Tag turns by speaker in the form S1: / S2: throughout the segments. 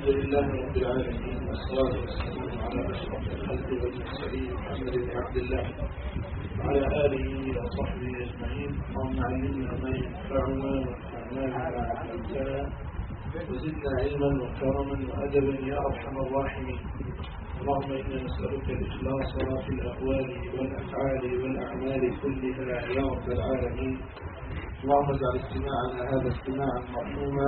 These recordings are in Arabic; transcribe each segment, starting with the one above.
S1: الحمد لله رب العالمين، والصلاة والسلام على أشرف الخلق والمرسلين محمد بن عبد الله وعلى آله وصحبه أجمعين. اللهم علمنا ما ينفعنا وانفعنا بما علمتنا وزدنا علما وكرما وأدبا يا أرحم الراحمين. اللهم إنا نسألك الإخلاص في الأقوال والأفعال والأعمال كلها يا رب العالمين. اللهم اجعل استماعنا هذا استماعا مرحوما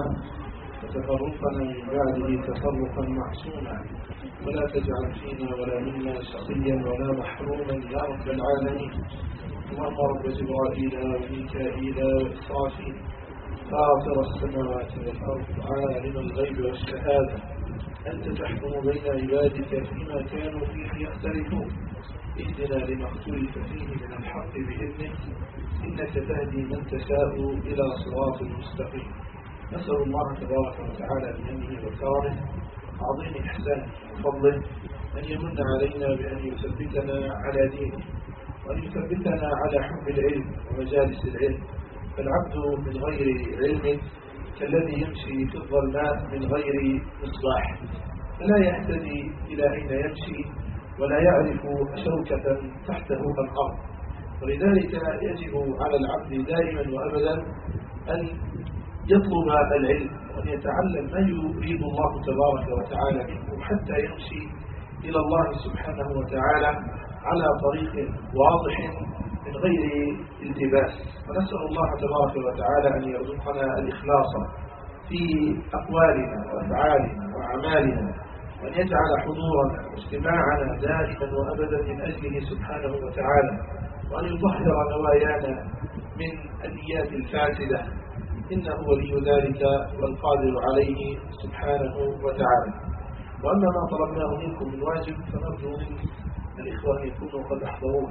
S1: وتفرقنا من بعده تفرقا معصوما، ولا تجعل فينا ولا منا شقيا ولا محروما يا رب العالمين. اللهم رب جبرائيل وميكائيل وإسرافيل فاطر السماوات والأرض عالم الغيب والشهادة، أنت تحكم بين عبادك فيما كانوا فيه يختلفون، اهدنا لما اختلف فيه من الحق بإذنك، إنك تهدي من تشاء إلى صراط مستقيم. نسأل الله تبارك وتعالى بمنه وكرمه عظيم إحسانه وفضله أن يمن علينا بأن يثبتنا على دينه، وأن يثبتنا على حب العلم ومجالس العلم. فالعبد من غير علم كالذي يمشي في الظلماء من غير مصباح، فلا يهتدي إلى أين يمشي ولا يعرف شوكة تحته الأرض. ولذلك يجب على العبد دائما وأبدا أن يطلب العلم وأن يتعلم ما يريد الله تبارك وتعالى منه حتى يمشي إلى الله سبحانه وتعالى على طريق واضح من غير التباس. ونسأل الله تبارك وتعالى أن يرزقنا الإخلاص في أقوالنا وأفعالنا وأعمالنا، وأن يجعل حضورنا واجتماعنا دائما وأبدا من أجله سبحانه وتعالى، وأن يطهر نوايانا من النيات الفاسدة، إنه ولي ذلك والقادر عليه سبحانه وتعالى. وأما ما طلبناه منكم من واجب فنرجو من الإخوة أن يكونوا قد أحضروه،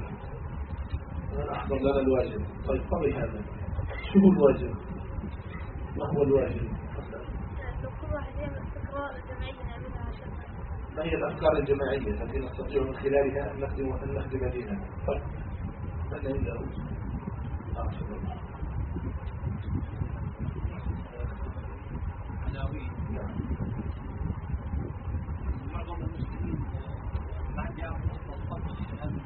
S1: ومن أحضر لنا الواجب. طيب قبل هذا شو هو الواجب؟ ما هو الواجب؟ ما هي الأفكار الجماعية التي نستطيع من خلالها أن نخدم ديننا؟ طيب من عنده؟
S2: معظم المسلمين ما يعرفوا الفرق بين هذه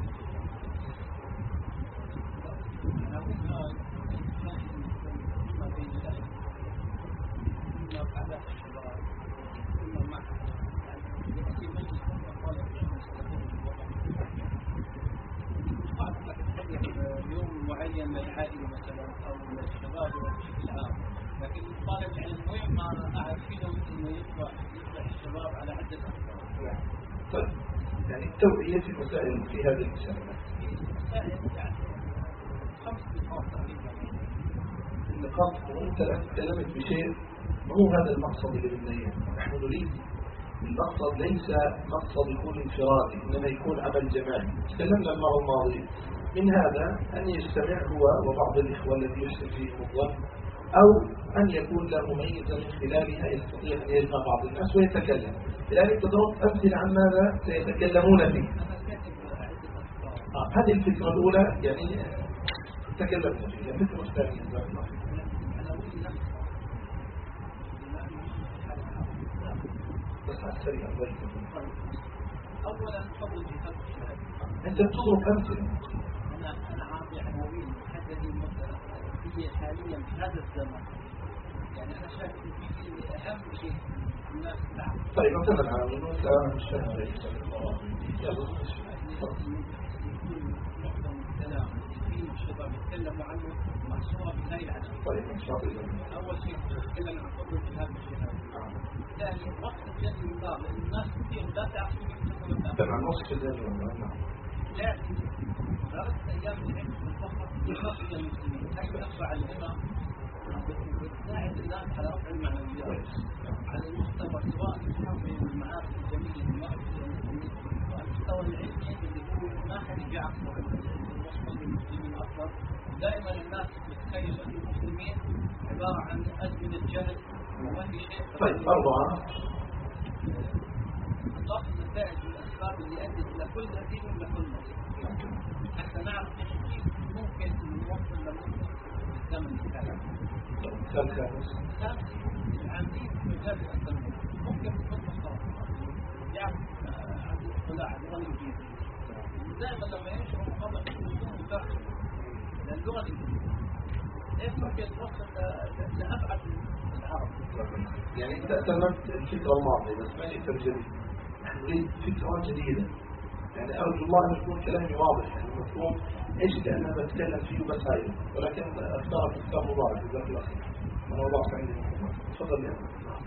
S2: يوم معين للعائلة مثلا أو للشباب بشكل عام، لكن الطالب يعني المهم ما أعرفينه إنه يطلع الشباب على عدة أفكار.
S1: طيب يعني التوعية في مسائل في هذه المسألة.
S2: مسائل يعني 5 نقاط تقريبا.
S1: النقاط وأنت الآن تكلمت بشيء مو هذا المقصد اللي بدنا. نحن نريد المقصد ليس مقصد يكون انفرادي، إنما يكون عمل جماعي. تكلمنا المرة الماضية من هذا أن يستمع هو وبعض الإخوة الذي يحسن فيهم الظن، أو أن يكون له ميزة من خلالها يستطيع أن يجمع بعض الناس ويتكلم. لذلك تضرب أمثلة عن ماذا سيتكلمون فيه. هذه الفكرة الأولى يعني تكلمنا فيها. الفكرة الثانية بس على السريع.
S2: أولا فضل الجهاد
S1: أنت بتضرب أمثلة.
S2: أنا عاطي عناوين محددة مثلا هي حاليا في هذا الزمن، يعني أنا شايف إن في أهم شيء الناس تعرف.
S1: طيب مثلا عناوين وأنت مش فاهم عليه يلا
S2: معظم الكلام في الشباب يتكلموا عنه محصورة في هاي العجلة.
S1: طيب إن شاء الله.
S2: أول شيء نتكلم عن فضل الجهاد والجهاد. ثاني وقت الجهاد والنار، لأن الناس كثير لا تعرف كيف
S1: تبع نص الجهاد والنار.
S2: لا درست أيام العلم الفقر يخرج المسلمين حيث أشرع الأمة وتساعد الناس على رفع المعنويات على المستوى سواء تحمل المعارف الجميلة للمعرفة المسلمين، وعلى المستوى العلمي اللي هو ما حد يعرف وصل للمسلمين أكثر. دائما الناس تتخيل أن المسلمين عبارة عن أزمنة جهل وما في شيء.
S1: طيب 4
S2: ضغط النتائج والأسباب اللي أدت إلى كل هزيمة ولكل نصر حتى نعرف كيف ممكن نوصل للنصر في الزمن الحالي. العاملين في مجال التنمية ممكن تطبق يعني عنده اطلاع اللغة الإنجليزية دائما لما ينشر مقابلة يكون داخل اللغة الإنجليزية إيش ممكن توصل لأبعد العرب.
S1: يعني أنت أتممت الفكرة الماضية بس ما الفكرة الجديدة. نحن نريد فكرة جديدة. يعني أرجو الله أن يكون كلامي واضح يعني مفهوم إيش اللي أنا بتكلم فيه مسائل ولكن أختار أفكار مبارك جزاك الله خير. أنا وضعت عندي تفضل يا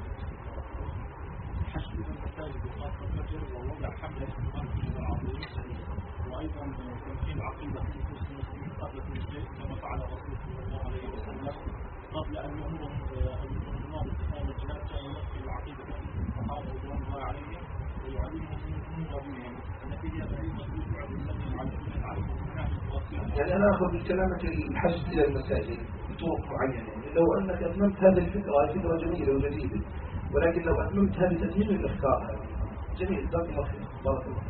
S3: حشد المساجد وخاصة الفجر ووضع حملة في العظيم وأيضا تمكين عقيدة في نفوس المسلمين قبل كل شيء كما فعل الرسول صلى الله عليه وسلم قبل أن يأمر الإمام باتخاذ الجنازة يلقي العقيدة في الصحابة رضوان الله عليهم ويعلمهم من غيرهم النتيجة أيضا يوعد الذي يعلمهم مناهج
S1: يعني أنا أخذ بكلامة الحشد إلى المساجد بطرق معينة يعني لو أنك أتممت هذه الفكرة فكرة جميلة وجديدة ولكن لو أتممت هذه تتميم الأفكار هذه جميل جزاك الله خير بارك الله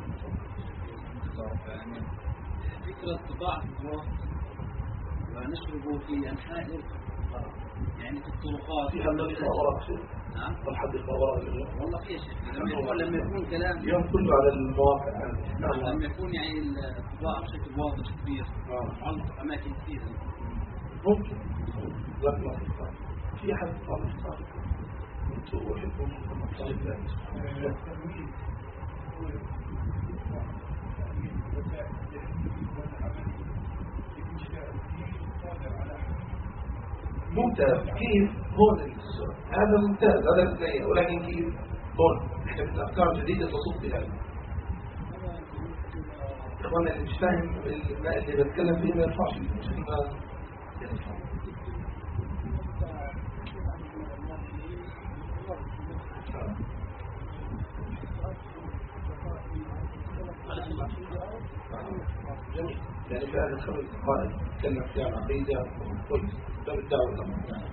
S2: فكرة طباعة الوقت ونشره في أنحاء يعني في الطرقات
S1: في حديقة وراء شيء
S2: نعم
S1: والحديقة وراء اليوم
S2: والله في شيء لما يكون كلام
S1: اليوم كله على المواقع
S2: لما يكون يعني الطباعة بشكل واضح كبير معلق في أماكن كثيرة
S1: ممكن جزاك الله خير في أحد طالب صادق أنتوا وحبكم طالب لا ممتاز كيف هون السؤال هذا ممتاز هذا الثانية ولكن كيف هون نحن بدنا أفكار جديدة تصب بهذا إخوانا اللي مش فاهم اللي بتكلم فيه ما ينفعش جميل يعني في هذا الخبر قائد تكلم فيها عن عقيدة كويس ده بالدعوة طبعا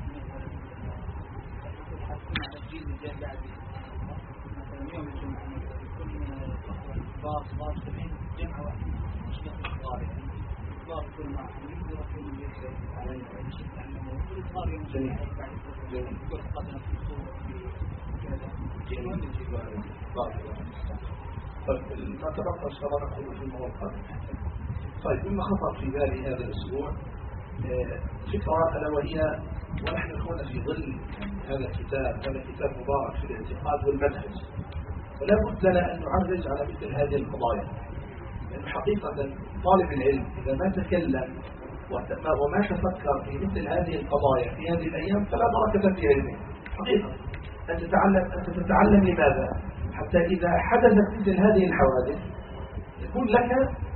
S1: طيب ما تبقى إن شاء الله نقول في الموضوع القادم. طيب مما خطر في بالي هذا الأسبوع فكرة ألا وهي ونحن هنا في ظل هذا الكتاب مبارك في الاعتقاد والمنهج ولا بد لنا أن نعرج على مثل هذه القضايا لأن حقيقة طالب العلم إذا ما تكلم وما تفكر في مثل هذه القضايا في هذه الأيام فلا بركة في علمه حقيقة أنت تتعلم لماذا؟ حتى إذا حدثت مثل هذه الحوادث يكون لك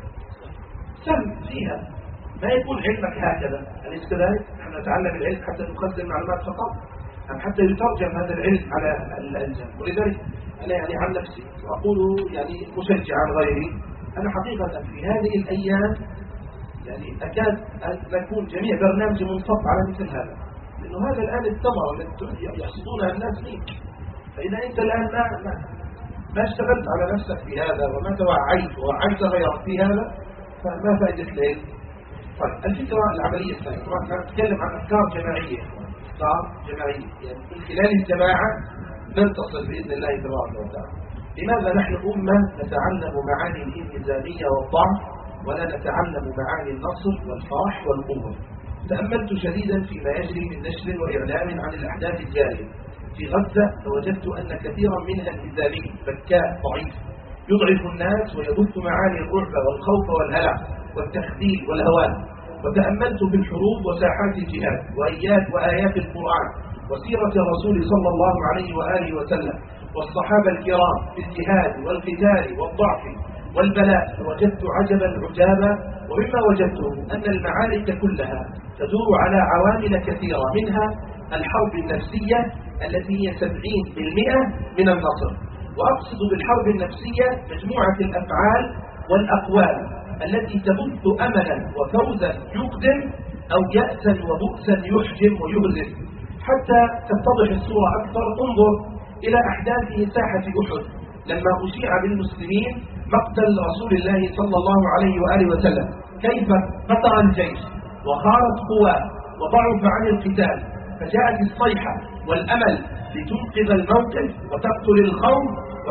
S1: سهم فيها ما يكون علمك هكذا أليس كذلك؟ نحن نتعلم العلم حتى نخزن معلومات فقط أم حتى يترجم هذا العلم على الألزام ولذلك أنا يعني عن نفسي وأقول يعني مشجعا غيري أنا حقيقة في هذه الأيام يعني أكاد أن نكون جميع برنامج منصب على مثل هذا لأنه هذا الآن الثمرة التي يحصدونها الناس منك فإذا أنت الآن ما اشتغلت على نفسك في هذا وما توعيت غيرك في هذا فما فائدة العلم. طيب الفكرة العملية الثانية طبعا نتكلم عن أفكار جماعية يعني من خلال الجماعة ننتصر بإذن الله تبارك وتعالى. لماذا نحن أمة نتعلم معاني الانهزامية والضعف ولا نتعلم معاني النصر والفرح والقوة؟ تأملت شديدا فيما يجري من نشر وإعلام عن الأحداث الجارية في غزة فوجدت أن كثيرا منها انهزامي بكاء ضعيف يضعف الناس ويبث معاني الرعب والخوف والهلع والتخذيل والهوان. وتأملت في الحروب وساحات الجهاد وآيات القرآن وسيرة الرسول صلى الله عليه وآله وسلم والصحابة الكرام في الجهاد والقتال والضعف والبلاء فوجدت عجبا عجابا ومما وجدته أن المعارك كلها تدور على عوامل كثيرة منها الحرب النفسية التي هي 70% من النصر. وأقصد بالحرب النفسية مجموعة الأفعال والأقوال التي تبث أملا وفوزا يقدم أو يأسا وبؤسا يحجم ويهزم. حتى تتضح الصورة أكثر انظر إلى أحداث ساحة أحد لما أشيع بالمسلمين مقتل رسول الله صلى الله عليه وآله وسلم كيف قطر الجيش وخارت قواه وضعف عن القتال فجاءت الصيحة والأمل لتنقذ الموقف وتقتل الخوف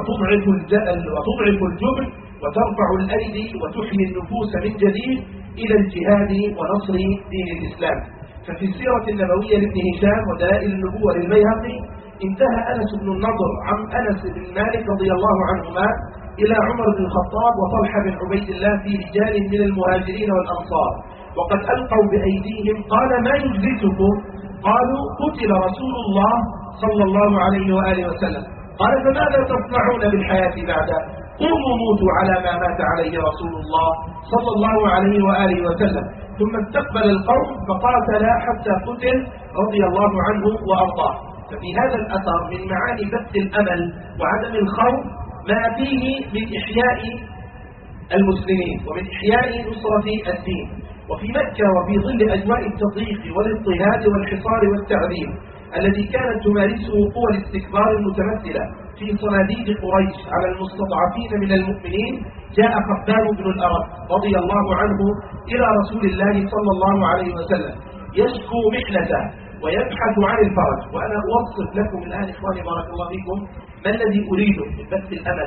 S1: وتضعف الجبن وترفع الأيدي وتحيي النفوس من جديد إلى الجهاد ونصر دين الإسلام. ففي السيرة النبوية لابن هشام ودلائل النبوة للبيهقي انتهى أنس بن النضر عن أنس بن مالك رضي الله عنهما إلى عمر بن الخطاب وطلحة بن عبيد الله في رجال من المهاجرين والأنصار وقد ألقوا بأيديهم. قال: ما يجلسكم؟ قالوا: قتل رسول الله صلى الله عليه وآله وسلم. قال: فماذا تصنعون بالحياة بعده؟ قوموا موتوا على ما مات عليه رسول الله صلى الله عليه وآله وسلم. ثم استقبل القوم فقاتل حتى قتل رضي الله عنه وأرضاه. ففي هذا الأثر من معاني بث الأمل وعدم الخوف ما فيه من إحياء المسلمين ومن إحياء نصرة الدين. وفي مكة وفي ظل أجواء التضييق والاضطهاد والحصار والتعذيب الذي كانت تمارسه قوى الاستكبار المتمثلة في صناديد قريش على المستضعفين من المؤمنين، جاء خباب بن الأرد رضي الله عنه إلى رسول الله صلى الله عليه وسلم يشكو محنته ويبحث عن الفرج. وأنا أوصف لكم الآن إخواني بارك الله فيكم ما الذي أريده من بث الأمل.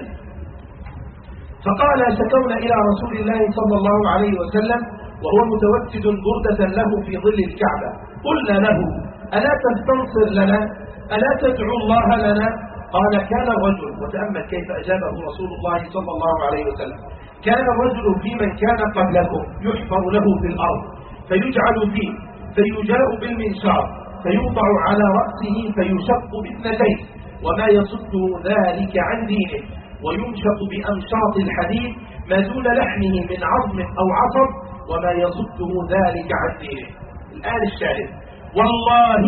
S1: فقال: شكونا إلى رسول الله صلى الله عليه وسلم وهو متوسد بردة له في ظل الكعبة. قلنا له: ألا تستنصر لنا؟ ألا تدعو الله لنا؟ قال: كان الرجل، وتأمل كيف أجابه رسول الله صلى الله عليه وسلم، كان الرجل في من كان قبلكم يحفر له في الأرض فيجعل فيه فيجاء بالمنشار فيوضع على رأسه فيشق باثنتين وما يصده ذلك عن دينه، وينشق بأمشاط الحديد ما دون لحمه من عظم أو عصب وما يصده ذلك عن دينه. الآن الشاهد: والله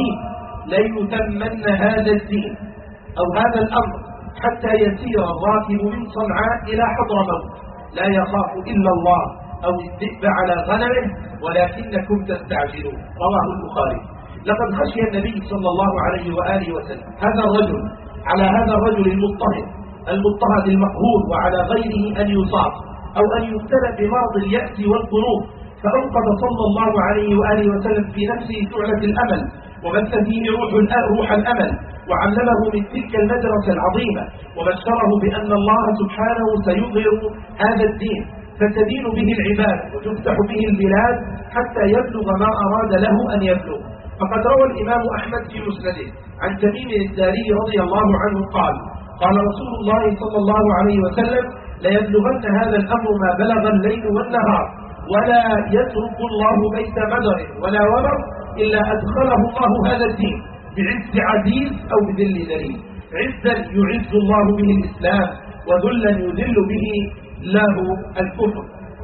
S1: ليتمن هذا الدين أو هذا الأمر حتى يسير الراكب من صنعاء إلى حضرموت لا يخاف إلا الله أو الذئب على غنمه ولكنكم تستعجلون. رواه البخاري. لقد خشي النبي صلى الله عليه وآله وسلم هذا الرجل على هذا الرجل المضطهد المقهور وعلى غيره أن يصاب أو أن يبتلى بمرض اليأس والقنوط، فأوقظ صلى الله عليه وآله وسلم في نفسه شعلة الأمل وبث فيه روح الأمل وعلمه من تلك المدرسة العظيمة وبشره بأن الله سبحانه سيظهر هذا الدين فتدين به العباد وتفتح به البلاد حتى يبلغ ما أراد له أن يبلغ. فقد روى الإمام أحمد في مسنده عن تميم الداري رضي الله عنه قال: قال رسول الله صلى الله عليه وسلم: ليبلغن هذا الأمر ما بلغ الليل والنهار ولا يترك الله بيت مدر ولا وبر إلا أدخله الله هذا الدين بعز عزيز أو بذل ذليل، عزا يعز الله به الإسلام وذلا يذل به الله الكفر.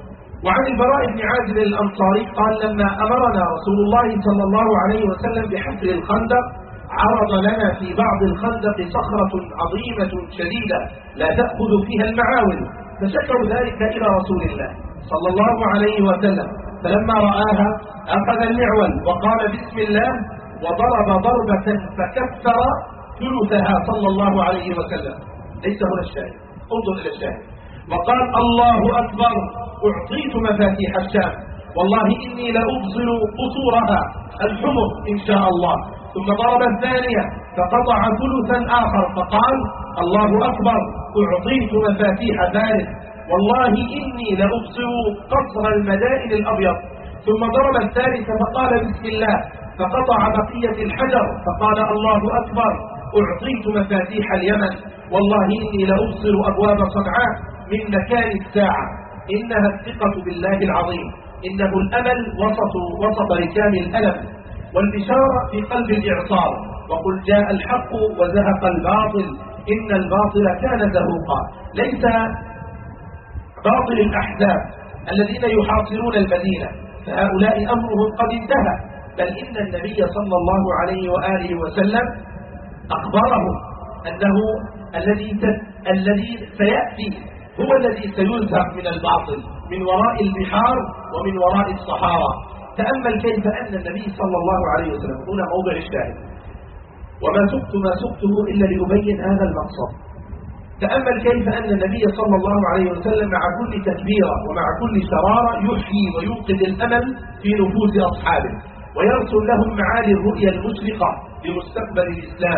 S1: وعن البراء بن عازب الأنصاري قال: لما أمرنا رسول الله صلى الله عليه وسلم بحفر الخندق عرض لنا في بعض الخندق صخرة عظيمة شديدة لا تأخذ فيها المعاول، فشكروا ذلك إلى رسول الله صلى الله عليه وسلم، فلما رآها أخذ المعول وقال: بسم الله، وضرب ضربة فكفر ثلثها صلى الله عليه وسلم. ليس هنا الشاهد، انظر إلى الشاهد. وقال: الله أكبر، أعطيت مفاتيح الشام، والله إني لأبصر قصورها الحمر إن شاء الله. ثم ضرب الثانية فقطع ثلثا آخر فقال: الله أكبر، أعطيت مفاتيح فارس، والله إني لأبصر قصر المدائن الأبيض. ثم ضرب الثالث فقال: بسم الله، فقطع بقية الحجر فقال: الله أكبر، أعطيت مفاتيح اليمن، والله إني لأبصر أبواب صنعاء من مكان الساعة. إنها الثقة بالله العظيم، إنه الأمل وسط ركام الألم، والبشارة في قلب الإعصار. وقل جاء الحق وزهق الباطل إن الباطل كان زهوقا. ليس باطل الأحزاب الذين يحاصرون المدينة، فهؤلاء أمرهم قد انتهى، بل إن النبي صلى الله عليه وآله وسلم أخبرهم أنه الذي سيأتي هو الذي سيزهق من الباطل من وراء البحار ومن وراء الصحارى. تأمل كيف أن النبي صلى الله عليه وسلم، هنا موضع الشاهد، وما سقته إلا لأبين هذا المقصد. تأمل كيف أن النبي صلى الله عليه وسلم مع كل تكبيرة ومع كل شرارة يحيي ويوقظ الأمل في نفوس أصحابه، ويرسل لهم معالي الرؤية المشرقة لمستقبل الإسلام،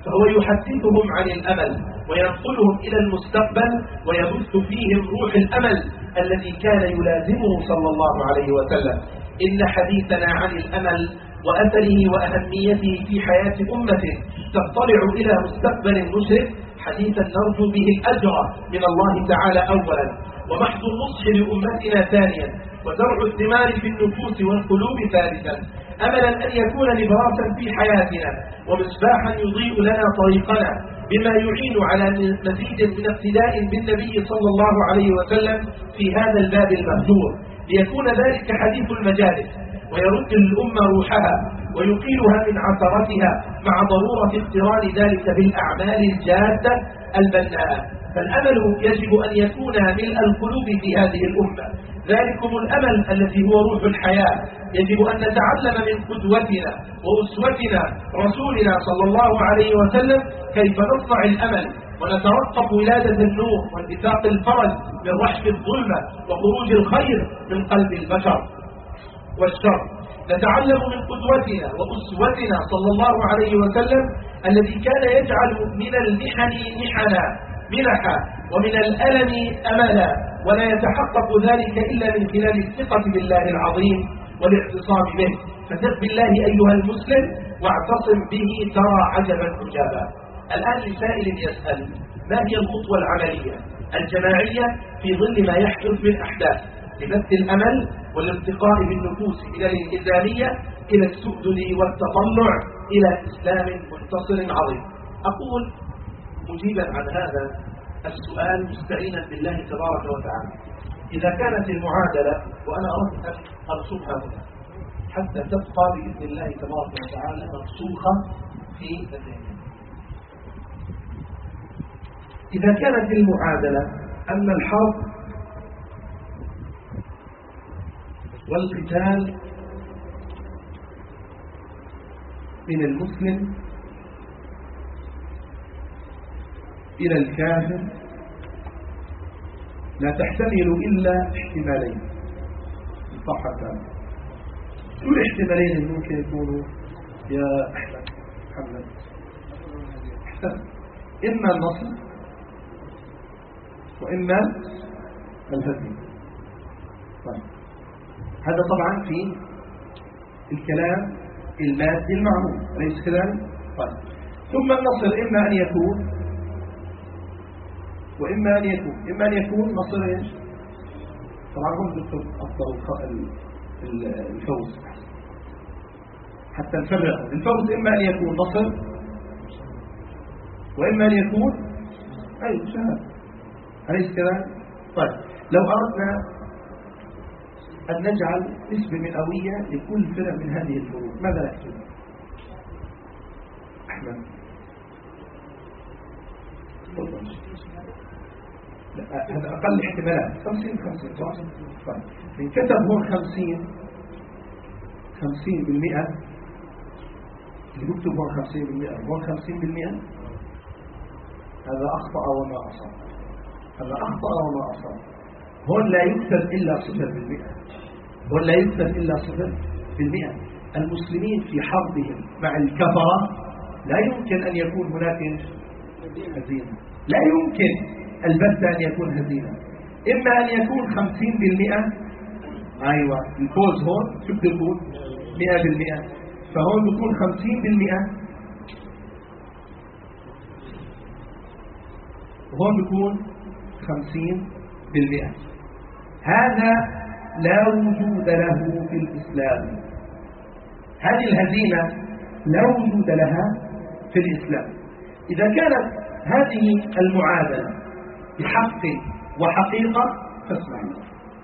S4: فهو يحدثهم عن الأمل وينقلهم إلى المستقبل ويبث فيهم روح الأمل الذي كان يلازمه صلى الله عليه وسلم. إن حديثنا عن الأمل وأثره وأهميته في حياة أمته تطلع إلى مستقبل مشرق حديثا نرجو به الأجر من الله تعالى أولا، ومحض النصح لأمتنا ثانيا، وزرع الثمار في النفوس والقلوب ثالثا، أملا أن يكون نبراسا في حياتنا ومصباحا يضيء لنا طريقنا بما يعين على مزيد من اقتداء بالنبي صلى الله عليه وسلم في هذا الباب المهجور، ليكون ذلك حديث المجالس ويرد الأمة روحها ويقيلها من عثرتها مع ضرورة اقتران ذلك بالأعمال الجادة البناءة. فالأمل يجب أن يكون ملء القلوب في هذه الأمة، ذلكم الأمل الذي هو روح الحياة. يجب أن نتعلم من قدوتنا وأسوتنا رسولنا صلى الله عليه وسلم كيف نصنع الأمل ونترقب ولادة النور وانبثاق الفرج من رحب الظلمة وخروج الخير من قلب البشر والشر. نتعلم من قدوتنا وأسوتنا صلى الله عليه وسلم الذي كان يجعل من المحن محنا منحا ومن الألم أملا، ولا يتحقق ذلك إلا من خلال الثقة بالله العظيم والاعتصام به. فثق بالله أيها المسلم واعتصم به ترى عجبا عجابا. الآن لسائل يسأل: ما هي الخطوة العملية الجماعية في ظل ما يحدث من أحداث لبث الأمل والارتقاء بالنفوس إلى الإنسانية إلى السؤدد والتطلع إلى إسلام منتصر عظيم؟ أقول مجيبا عن هذا السؤال مستعينا بالله تبارك وتعالى: إذا كانت المعادلة، وأنا أردت أن أرسمها هنا حتى تبقى بإذن الله تبارك وتعالى مرسوخة في الذهن. إذا كانت المعادلة أن الحرب والقتال من المسلم إلى الكافر لا تحتمل إلا احتمالين صحتان. شو الاحتمالين اللي ممكن يكونوا يا محمد؟ إما النصر وإما الهزيمة. طيب، هذا طبعا في الكلام المادي المعمول، أليس كذلك؟ طيب، ثم النصر إما أن يكون وإما أن يكون. إما أن يكون نصر إيش؟ طبعا هم أفضل الفوز حتى نفرق. الفوز إما أن يكون نصر وإما أن يكون شهادة، أليس كذلك؟ طيب، لو أردنا أن نجعل نسبة مئوية لكل فرق من هذه الفروق، ماذا نحسب؟ أحمد هذا أقل احتمالات 50-50. طيب، من كتب هون 50% اللي بكتب هون 50% هون 50%، هذا أخطأ وما أصاب. هذا أخطأ وما أصاب. هون لا يكتب إلا 0%. هون لا يكتب إلا 0%. المسلمين في حربهم مع الكفرة لا يمكن أن يكون هناك هزيمة، لا يمكن البتة أن يكون هزيمة. إما أن يكون 50%، أيوة الفوز هون شو بده يكون 100%، فهون بيكون 50% وهون بيكون 50%. هذا لا وجود له في الإسلام. هذه الهزيمة لا وجود لها في الإسلام. إذا كانت هذه المعادلة بحق وحقيقة فاسمعوا.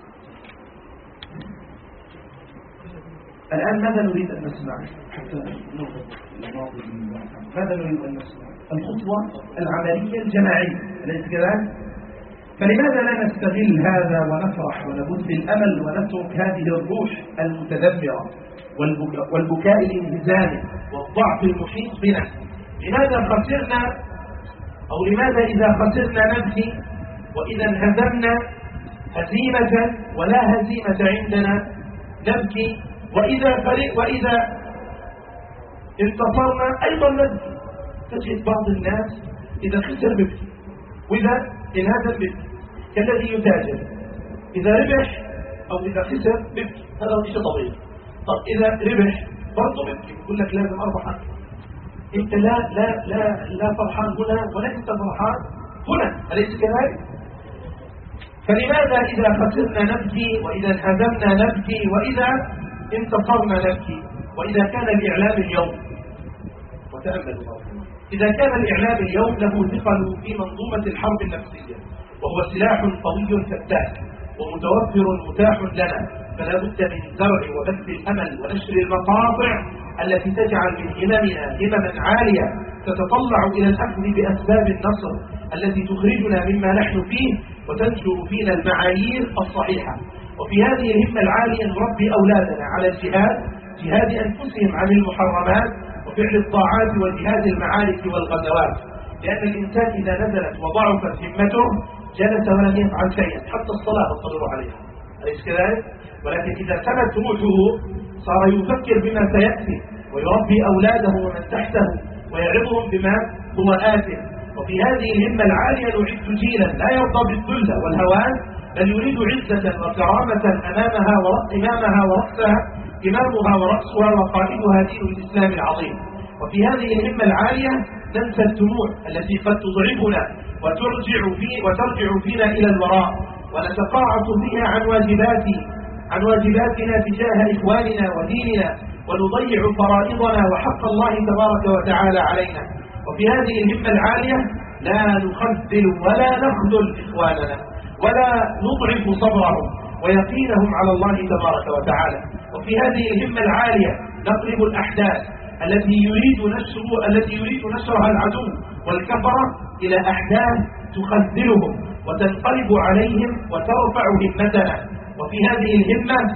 S4: الآن ماذا نريد أن نسمع حتى نربط الماضي بالماضي؟ ماذا نريد أن نسمع؟ الخطوة العملية الجماعية، أليس كذلك؟ فلماذا لا نستغل هذا ونفرح ونبث الأمل ونترك هذه الروح المتدمرة والبكاء الانهزامي والضعف المحيط بنا؟ لماذا خسرنا، أو لماذا إذا خسرنا نبكي، وإذا انهزمنا هزيمة ولا هزيمة عندنا نبكي، وإذا انتصرنا أيضا نبكي؟ تجد بعض الناس إذا خسر بيبكي، وإذا انهزم بيبكي، كالذي يتاجر إذا ربح أو إذا خسر بيبكي، هذا هو شيء طبيعي. طب إذا ربح برضه بيبكي، يقول لك لازم أربح أكثر. أنت لا فرحان هنا ولا أنت فرحان هنا، أليس كذلك؟ فلماذا إذا خسرنا نبكي، وإذا انهزمنا نبكي، وإذا انتصرنا نبكي؟ وإذا كان الإعلام اليوم، وتأملوا إذا كان الإعلام اليوم له ثقل في منظومة الحرب النفسية، وهو سلاح قوي فتاك ومتوفر متاح لنا، فلا بد من زرع وبث الأمل ونشر المقاطع التي تجعل من هممنا همما عالية تتطلع إلى الأخذ بأسباب النصر التي تخرجنا مما نحن فيه وتنشر فينا المعايير الصحيحة. وفي هذه الهمة العالية نربي أولادنا على جهاد أنفسهم عن المحرمات وفعل الطاعات وجهاد المعارك والغزوات، لأن الإنسان إذا نزلت وضعفت همته جلس ولم يفعل شيئا، حتى الصلاة القدر عليها، أليس كذلك؟ ولكن إذا سمت روحه صار يفكر بما سيأتي ويربي أولاده ومن تحته ويعظهم بما هو آتٍ. وفي هذه الهمة العالية نعد جيلا لا يرضى بالذل والهوان، بل يريد عزة وكرامة إمامها ورأسها وقائدها دين الإسلام العظيم. وفي هذه الهمة العالية ننسى الدموع التي قد تضعفنا وترجع فينا إلى الوراء، ونتقاعس فيها عن واجباتنا تجاه إخواننا وديننا، ونضيع فرائضنا وحق الله تبارك وتعالى علينا. وفي هذه الهمة العالية لا نخذل ولا نخذل إخواننا ولا نضعف صبرهم ويقينهم على الله تبارك وتعالى. وفي هذه الهمة العالية نقلب الأحداث التي يريد نشرها العدو والكفرة إلى أحداث تخذلهم وتنقلب عليهم وترفع همتنا. وفي هذه الهمة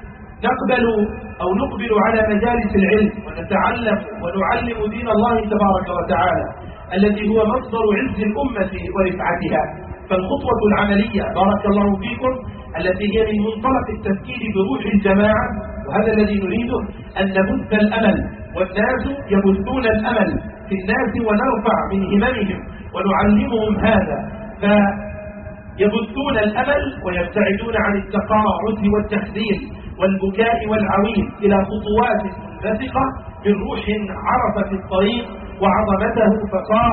S4: نقبل على مجالس العلم ونتعلم ونعلم دين الله تبارك وتعالى الذي هو مصدر عز الأمة ورفعتها. فالخطوة العملية بارك الله فيكم التي هي من منطلق التفكير بروح الجماعة، وهذا الذي نريده، أن نبث الأمل، والناس يبثون الأمل في الناس ونرفع من هممهم ونعلمهم هذا، فيبثون الأمل ويبتعدون عن التقاعس والتخذيل والبكاء والعويل إلى خطوات منبثقة من روح عرفت الطريق وعظمته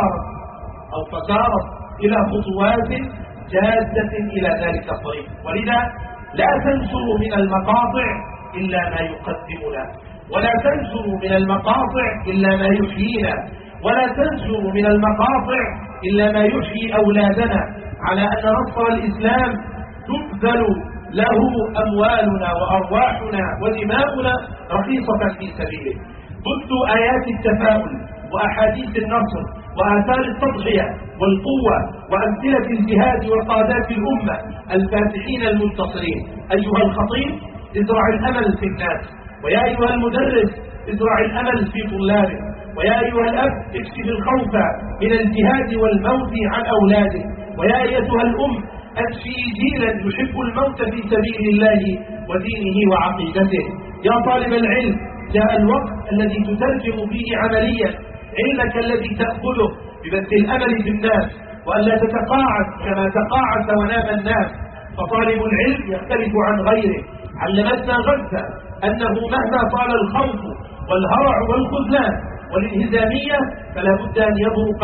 S4: فصارت إلى خطوات جادة إلى ذلك الطريق. ولذا لا تنشروا من المقاطع إلا ما يقدمنا، ولا تنشروا من المقاطع إلا ما يحيينا، ولا تنشروا من المقاطع إلا ما يحيي أولادنا على أن نصر الإسلام تبذل له أموالنا وأرواحنا ودماؤنا رخيصة في سبيله. بثوا آيات التفاؤل وأحاديث النصر وآثار التضحية والقوة وأمثلة الجهاد وقادات الأمة الفاتحين المنتصرين. أيها الخطيب ازرع الأمل في الناس، ويا أيها المدرس ازرع الأمل في طلابه، ويا أيها الأب اكشف الخوف من الجهاد والموت عن أولاده، ويا أيتها الأم أنشئي جيلا يحب الموت في سبيل الله ودينه وعقيدته. يا طالب العلم جاء الوقت الذي تترجم فيه عمليا علمك الذي تأخذه ببث الأمل في الناس، وألا تتقاعس كما تقاعس ونام الناس. فطالب العلم يختلف عن غيره. علمتنا غزة أنه مهما طال الخوف والهرع والخذلان والانهزامية فلا بد أن يبرق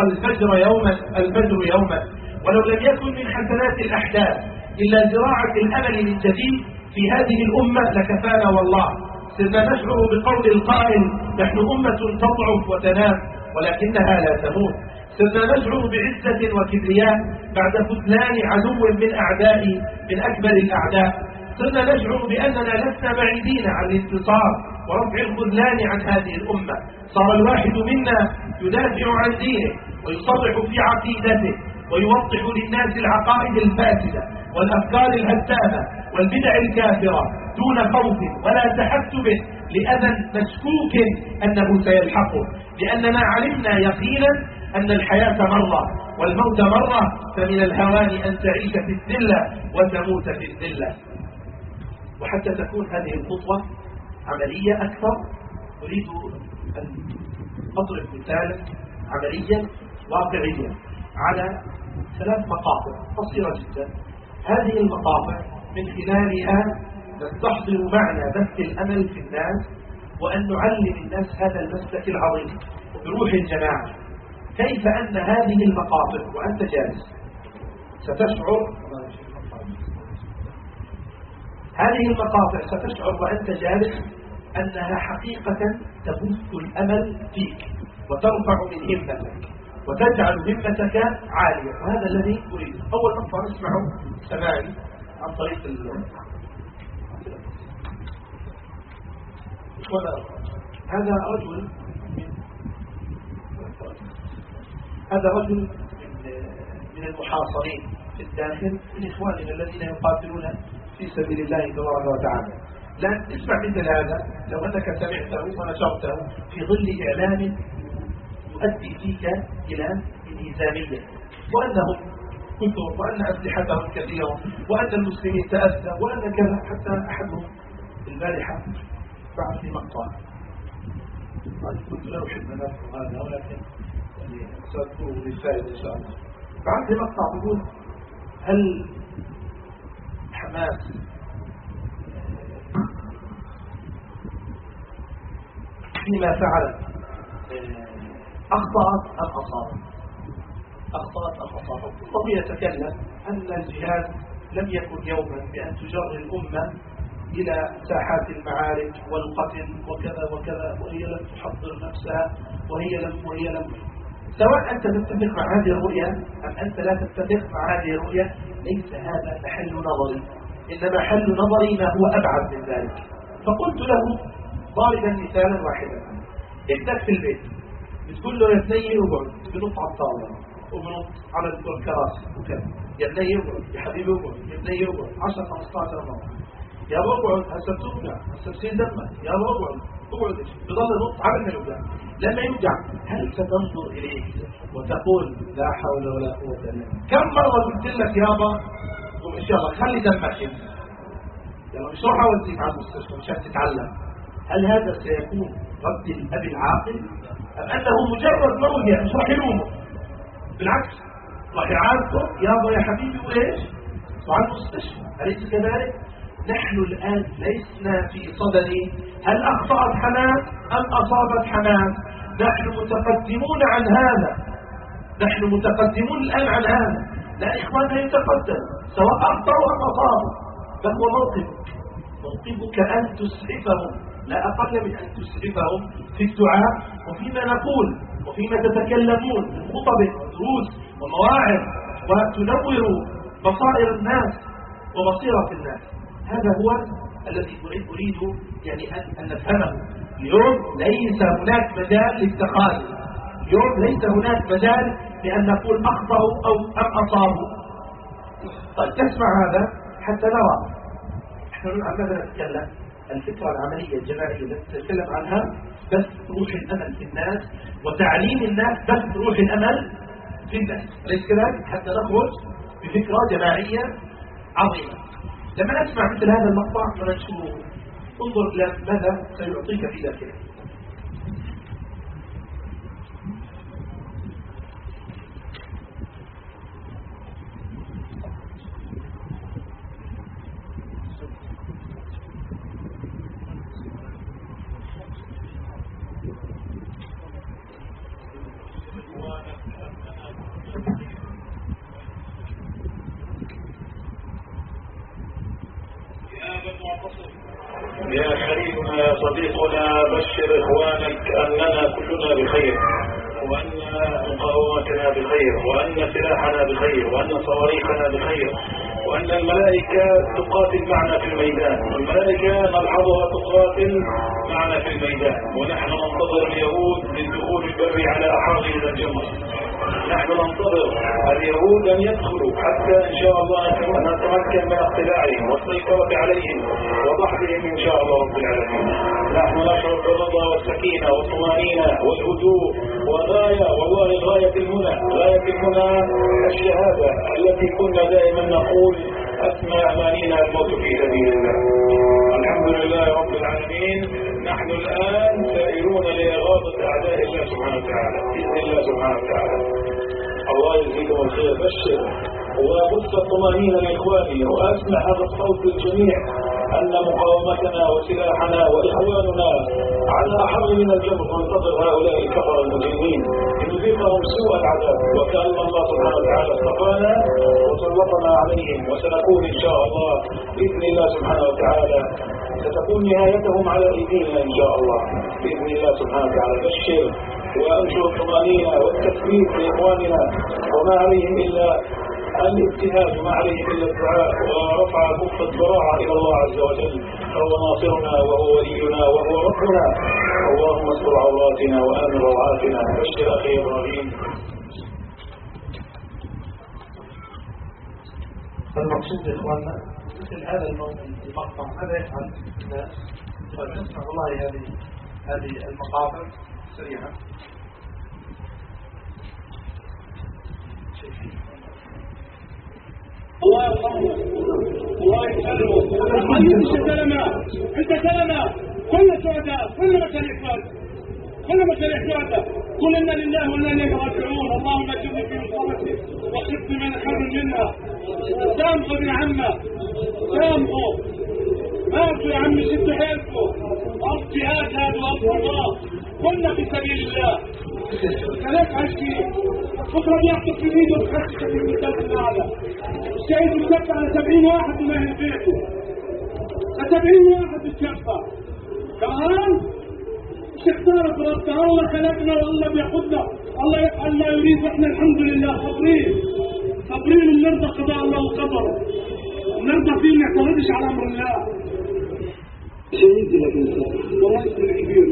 S4: الفجر يوما، ولو لم يكن من حسنات الأحداث إلا زراعة الأمل من جديد في هذه الأمة لكفانا والله. صرنا نشعر بقول القائل نحن أمة تضعف وتنام ولكنها لا تموت. صرنا نشعر بعزة وكبرياء بعد خذلان عدو من أكبر الأعداء. صرنا نشعر بأننا لسنا بعيدين عن الانتصار ورفع الخذلان عن هذه الأمة. صار الواحد منا يدافع عن دينه ويصرح في عقيدته ويوضح للناس العقائد الفاسدة والأفكار الهدامة والبدع الكافرة دون خوف ولا تحسب لأذى مشكوك أنه سيلحقه، لأننا علمنا يقينا أن الحياة مرة والموت مرة، فمن الهوان أن تعيش في الذلة وتموت في الذلة. وحتى تكون هذه الخطوة عملية أكثر أريد أن أضرب مثالا عمليا واقعيا على 3 مقاطع قصيرة جدا. هذه المقاطع من خلالها نستحضر معنى بث الأمل في الناس، وأن نعلم الناس هذا المسلك العظيم بروح الجماعة. كيف أن هذه المقاطع وأنت جالس ستشعر وأنت جالس أنها حقيقة تبث الأمل فيك وترفع من همتك وتجعل همتك عالية، وهذا الذي أريد. أول مقطع نسمعه سماعي عن طريق هذا رجل من المحاصرين في الداخل من إخواننا الذين يقاتلون في سبيل الله تبارك وتعالى. لن تسمع مثل هذا لو أنك سمعته ونشرته في ظل إعلام يؤدي فيك إلى انهزامية، وأنهم كثر، وأن أسلحتهم كثيرة، وأن المسلمين تأذوا، وأن كذا. حتى أحدهم البارحة بعث لي مقطع، كنت لا أحب أن أذكر هذا ولكن سأذكره للفائدة إن شاء الله. بعث لي مقطع يقول: هل حماس فيما فعلت أخطأت أم أصابت؟ أخطأت أم أصابت؟ وهو يتكلم أن الجهاد لم يكن يوما بأن تجر الأمة إلى ساحات المعارك والقتل وكذا وكذا، وهي لم تحضر نفسها وهي لم سواء أنت تتفق مع هذه الرؤية أم أنت لا تتفق مع هذه الرؤية، ليس هذا محل نظري، إنما محل نظري ما هو أبعد من ذلك. فقلت له ضاربا مثالا واحدا: ابنك في البيت بتقول له يا بني اقعد، بنط على الطاولة وبنط على الكراسي وكذا، يا بني اقعد، يا حبيبي اقعد، يا بني اقعد 10-15 مرة، يا اقعد هسه بتوجع، هسه بصير دمك، يا اقعد بضل ينط على ما يوجع. لما يوجع هل ستنظر اليه وتقول لا حول ولا قوة الا بالله؟ كم مرة قلت لك يابا وان شاء الله خلي دمك يلا مش روح اوديك على المستشفى مشان تتعلم؟ هل هذا سيكون رد الاب العاقل ام انه مجرد موجع مش راح يلومه؟ بالعكس راح يعاتبه: يابا يا حبيبي وايش؟ وعلى المستشفى. أليس كذلك؟ نحن الآن لسنا في صدد هل أخطأت حماس أم أصابت حماس. نحن متقدمون عن هذا، نحن متقدمون الآن عن هذا. لا إخواننا يتقدم سواء أخطأوا أم أصابوا، فهو موقفك أن تسعفهم، لا أقل من أن تسعفهم في الدعاء وفيما نقول وفيما تتكلمون من خطب ودروس ومواعظ، وتنور بصائر الناس وبصيرة الناس. هذا هو الذي أريد يعني أن نفهمه. اليوم ليس هناك مجال للتخاذل، اليوم ليس هناك مجال لأن نقول أخطأوا أو أم أصابوا. طيب تسمع هذا حتى نرى نحن عن ماذا نتكلم. الفكرة العملية الجماعية التي نتكلم عنها بس روح الأمل في الناس وتعليم الناس بس روح الأمل في الناس، ليس كذلك؟ حتى نخرج بفكرة جماعية عظيمة. لما نسمع مثل هذا المقطع وننشره انظر إلى ماذا سيعطيك في ذاكرة.
S3: يا حبيبنا يا صديقنا بشر إخوانك أننا كلنا بخير، وأن مقاومتنا بخير، وأن سلاحنا بخير، وأن صواريخنا بخير، وأن الملائكة تقاتل معنا في الميدان، والملائكة نلحظها تقاتل معنا في الميدان، ونحن ننتظر اليهود للدخول البري على أحاضن الجمر. نحن ننتظر اليهود أن يدخلوا حتى إن شاء الله نتمكن من اقتلاعهم والسيطرة عليهم وضحكهم إن شاء الله رب العالمين. نحن نشعر بالرضا والسكينة والطمأنينة والهدوء وغاية، والله غاية المنى الشهادة التي كنا دائما نقول أسمى أمانينا الموت في سبيل الله. الحمد لله رب العالمين. نحن الآن سائرون لإغاظة أعداء الله سبحانه وتعالى بإذن الله سبحانه
S5: الخير. بشر وبث الطمأنينة لإخواني، وأسمع هذا الصوت للجميع أن مقاومتنا وسلاحنا وإخواننا على أحر من الجمر تنتظر هؤلاء الكفر المجرمين لنذيقهم سوء العذاب، وكأن الله سبحانه وتعالى اصطفانا وسلطنا عليهم، وسنكون إن شاء الله بإذن الله سبحانه وتعالى ستكون نهايتهم على أيدينا إن شاء الله بإذن الله سبحانه وتعالى. بشر وأنشر الطمأنينة والتثبيت لإخواننا، وما عليهم إلا الاجتهاد، وما عليهم إلا الدعاء ورفع كف الضراعة إلى الله عز وجل، فهو ناصرنا وهو ولينا وهو ربنا. اللهم استر عوراتنا وآمن روعاتنا. بشر أخي إبراهيم.
S1: المقصود يا إخواننا مثل هذا المقطع ماذا يفعل الناس؟ فنسمع والله هذه المقاطع سريعا.
S3: الله يرحمه الله يسلمه. انت سلمة كل سعداء كل مكان إخوانك قل إنا لله وإنا إليه راجعون. اللهم اجرني في مصابتي وخذني من خير منها. سامحوا يا عمه سامحوا، ماتوا يا عمي شدوا حيلكم. أرض جهاد هذا وأرض الله كنا في سبيل الله. خليك عشقين بكره بيعطف في ايده وتخشش في المثال هذا. الشهيد مكفى على 70 واحد من اهل بيته، 70 واحد متكفى كمان. مش اختارت ربنا، الله خلقنا والله بياخذنا، الله يفعل ما يريد، واحنا الحمد لله صابرين ونرضى قضاء الله وقدره، ونرضى فيه ما نعترضش على امر الله.
S5: شهيد لك والله كبير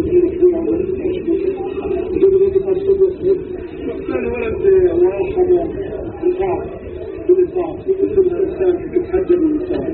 S5: كان ولد الله يرحمه الصعب بالصعب يكتب الانسان يتحجب من الانسان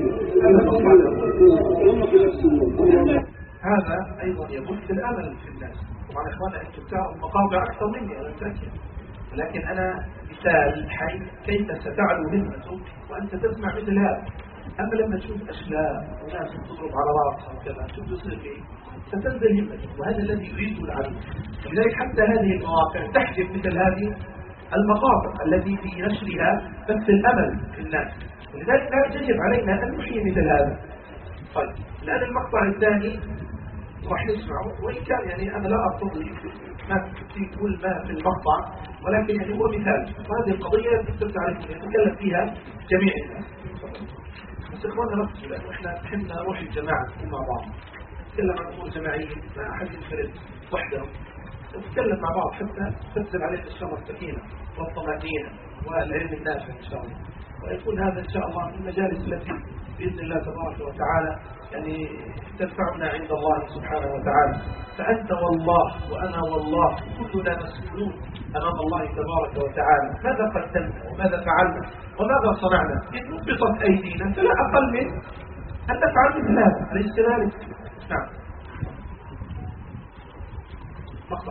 S5: في نفسه.
S1: هذا ايضا يبث الامل في الناس. طبعا اخوانا انتم تعرفوا المقاطع اكثر مني انا متاكد، لكن انا مثال حي كيف ستعلو همتك وانت تسمع مثل هذا. أما لما تشوف أشلاء وناس تضرب على رأسها وكذا شوف يصير إيه؟ ستنزل همتك، وهذا الذي يريده العدو. لذلك حتى هذه المواقع تحجب مثل هذه المقاطع التي في نشرها بث الأمل في الناس، ولذلك لا يجب علينا أن نحيي مثل هذا. طيب الآن المقطع الثاني راح نسمعه، وإن كان يعني أنا لا أرتضي ما في كل ما في المقطع، ولكن يعني هو مثال، وهذه القضية نتكلم فيها جميع الناس. بس إخواننا ركزوا، لأنه إحنا نحن روح الجماعة مع بعض. نتكلم عن أمور جماعية، ما أحد ينفرد وحده، نتكلم مع بعض حتى تنزل عليك إن شاء الله السكينة والطمأنينة والعلم النافع إن شاء الله، ويكون هذا إن شاء الله من المجالس التي بإذن الله تبارك وتعالى يعني تنفعنا عند الله سبحانه وتعالى. فأنت والله وأنا والله كلنا مسؤولون أمام الله تبارك وتعالى. ماذا قدمنا وماذا فعلنا وماذا صنعنا؟ إن نبطت أيدينا فلا أقل من أن نفعل مثل هذا. أليس كذلك؟ نعم. مقطع.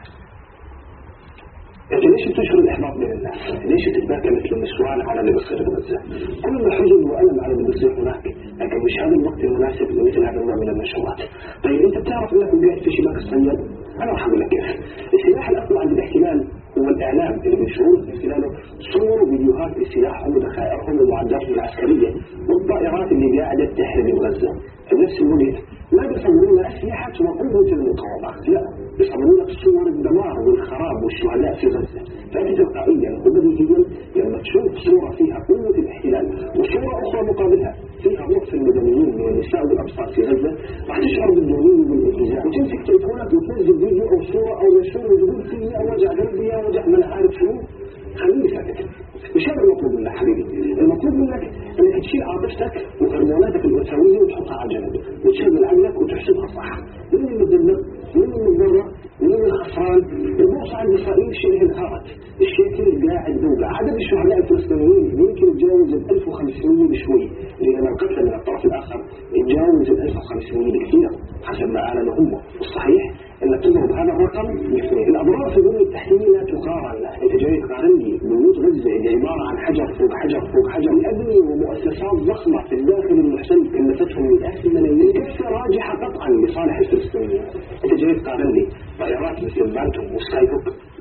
S5: انت ليش تنشر الاحباط بين الناس؟ ليش تتباكى مثل النسوان على اللي بيصير بغزه؟ كل حزن والم على اللي بيصير هناك، لكن مش هذا الوقت المناسب لمثل هذا النوع من النشرات. طيب انت بتعرف انك وقعت في شباك الصياد؟ انا راح اقول لك كيف. السلاح الاكبر عند الاحتلال هو الاعلام اللي بينشرون من خلاله صور وفيديوهات لسلاحهم وذخائرهم ومعداتهم العسكريه والطائرات اللي قاعده تحرق غزه. في نفس الوقت ما بيصورون اسلحه وقوه المقاومه، لا بيصورون لك صور الدمار والخراب والشهداء في غزه. فانت تلقائيا وبديهيا لما تشوف صوره فيها قوه الاحتلال وصوره اخرى مقابلها فيها وقف المدنيين من النساء والاطفال في غزه، راح تشعر بالدونيه والانتزاع وتمسك تليفونك وتنزل فيديو او صوره او نشور وتقول فيا وجع قلبي يا وجع ما انا عارف شنو. خليني ساكت. مش هذا المطلوب منك حبيبي، المطلوب منك انك تشيل عاطفتك وهرموناتك الانثويه وتحطها على جنب وتشغل عقلك وتحسبها صح. مين المذنب؟ مين المضرر؟ مين الخسران؟ الموصى عند اسرائيل شبه انهارت، الشكل قاعد دوله، عدد الشهداء الفلسطينيين يمكن يتجاوز 1500 بشوي، لان القتلى من الطرف الاخر يتجاوز 1500 بكثير حسب ما اعلنوا هم. الصحيح انك تضرب هذا الرقم باثنين. الاضرار في البنيه التحتيه لا تقارن. انت جاي تقارن لي بيوت غزه اللي عباره عن حجر فوق حجر فوق حجر، ابنيه ومؤسسات ضخمه في الداخل المحتل كلفتهم مئات الملايين، كفه راجحه قطعا لصالح الفلسطينيين. انت جاي تقارن لي طائرات مثل بانتوم وسكاي هوك،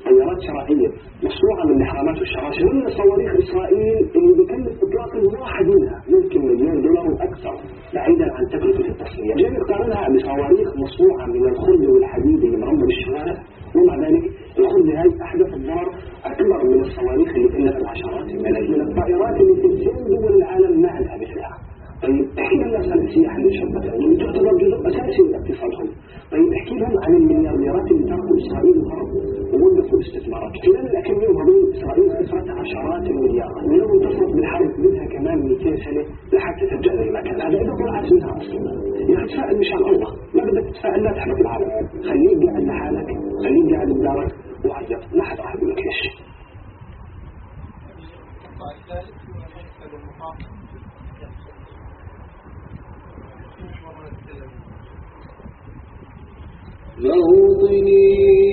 S5: طيارات شرعية مصنوعة من الحرامات والشراشف، ولا صواريخ إسرائيل اللي بكلف إطلاق الواحد منها ممكن $1,000,000 وأكثر بعيدا عن تكلفة التصنيع. جاي يقارنها بصواريخ مصنوعة من الخرد والحديد اللي مرمى بالشوارع، ومع ذلك الخرد هاي أحدث الضرر أكبر من الصواريخ اللي كلفت عشرات الملايين. من الطائرات اللي في 90 دول العالم ما عندها مثلها. طيب احكي لنا عن السياحة اللي شربتها اللي تعتبر جزء أساسي من اقتصادهم. طيب احكي لهم عن المليارديرات اللي تركوا إسرائيل وهربوا ووقفوا الاستثمارات. خلال الأكم يوم هذول إسرائيل خسرت عشرات المليارات، ولو انتصرت بالحرب بدها كمان 200 سنة لحتى ترجع للمكان هذا إذا طلعت منها أصلا. يا أخي تفائل مشان الله، ما بدك تتفائل لا تحبط العالم، خليك قاعد لحالك، خليك قاعد بدارك وعيط، لا حد راح يقول لك ليش.
S6: موطني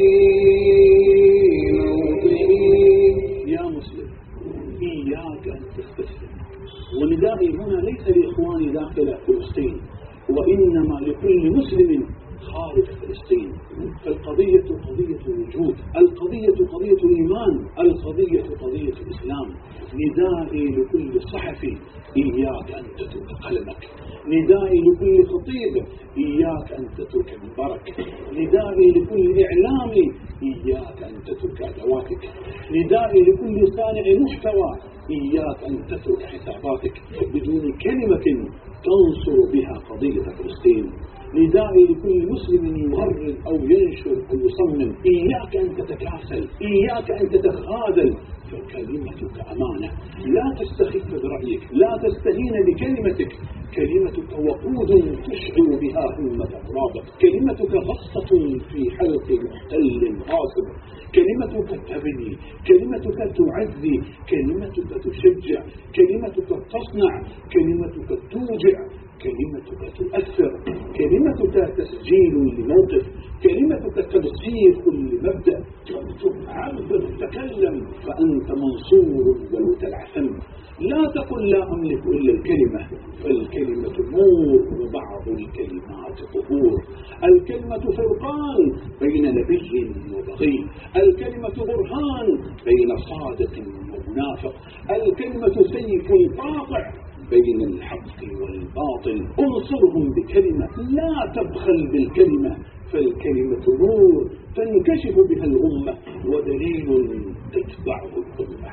S6: يا مسلم، إياك أن تستسلم. وندائي هنا ليس لإخواني داخل فلسطين، وإنما لكل مسلم خارج فلسطين. فالقضية قضية وجود، القضية قضية إيمان، القضية قضية الإسلام. ندائي لكل صحفي إياك أن تترك قلمك، ندائي لكل خطيب إياك أن تترك منبرك، ندائي لكل إعلامي إياك أن تترك أدواتك، ندائي لكل صانع محتوى إياك أن تترك حساباتك بدون كلمة تنصر بها قضية فلسطين. ندائي لكل مسلم يغرد أو ينشر أو يصمم إياك أن تتكاسل، إياك أن تتخاذل، فكلمتك أمانة، لا تستخف برأيك، لا تستهين بكلمتك. كلمتك وقود تشعل بها همة أطرابك، كلمتك غصة في حلق محتل غاصب، كلمتك تبني، كلمتك تعزي، كلمتك تشجع، كلمتك تصنع، كلمتك توجع، كلمتك تؤثر، كلمتك تسجيل لموقف، كلمتك تبصير لمبدأ. عبر تكلم فأنت منصور ولو تلعثم. لا تقل لا أملك إلا الكلمة، فالكلمة نور وبعض الكلمات قبور. الكلمة فرقان بين نبي وبغي، الكلمة برهان بين صادق ومنافق، الكلمة سيف قاطع بين الحق والباطل. انصرهم بكلمة، لا تبخل بالكلمة، فالكلمة نور تنكشف بها الأمة ودليل تتبعه الأمة.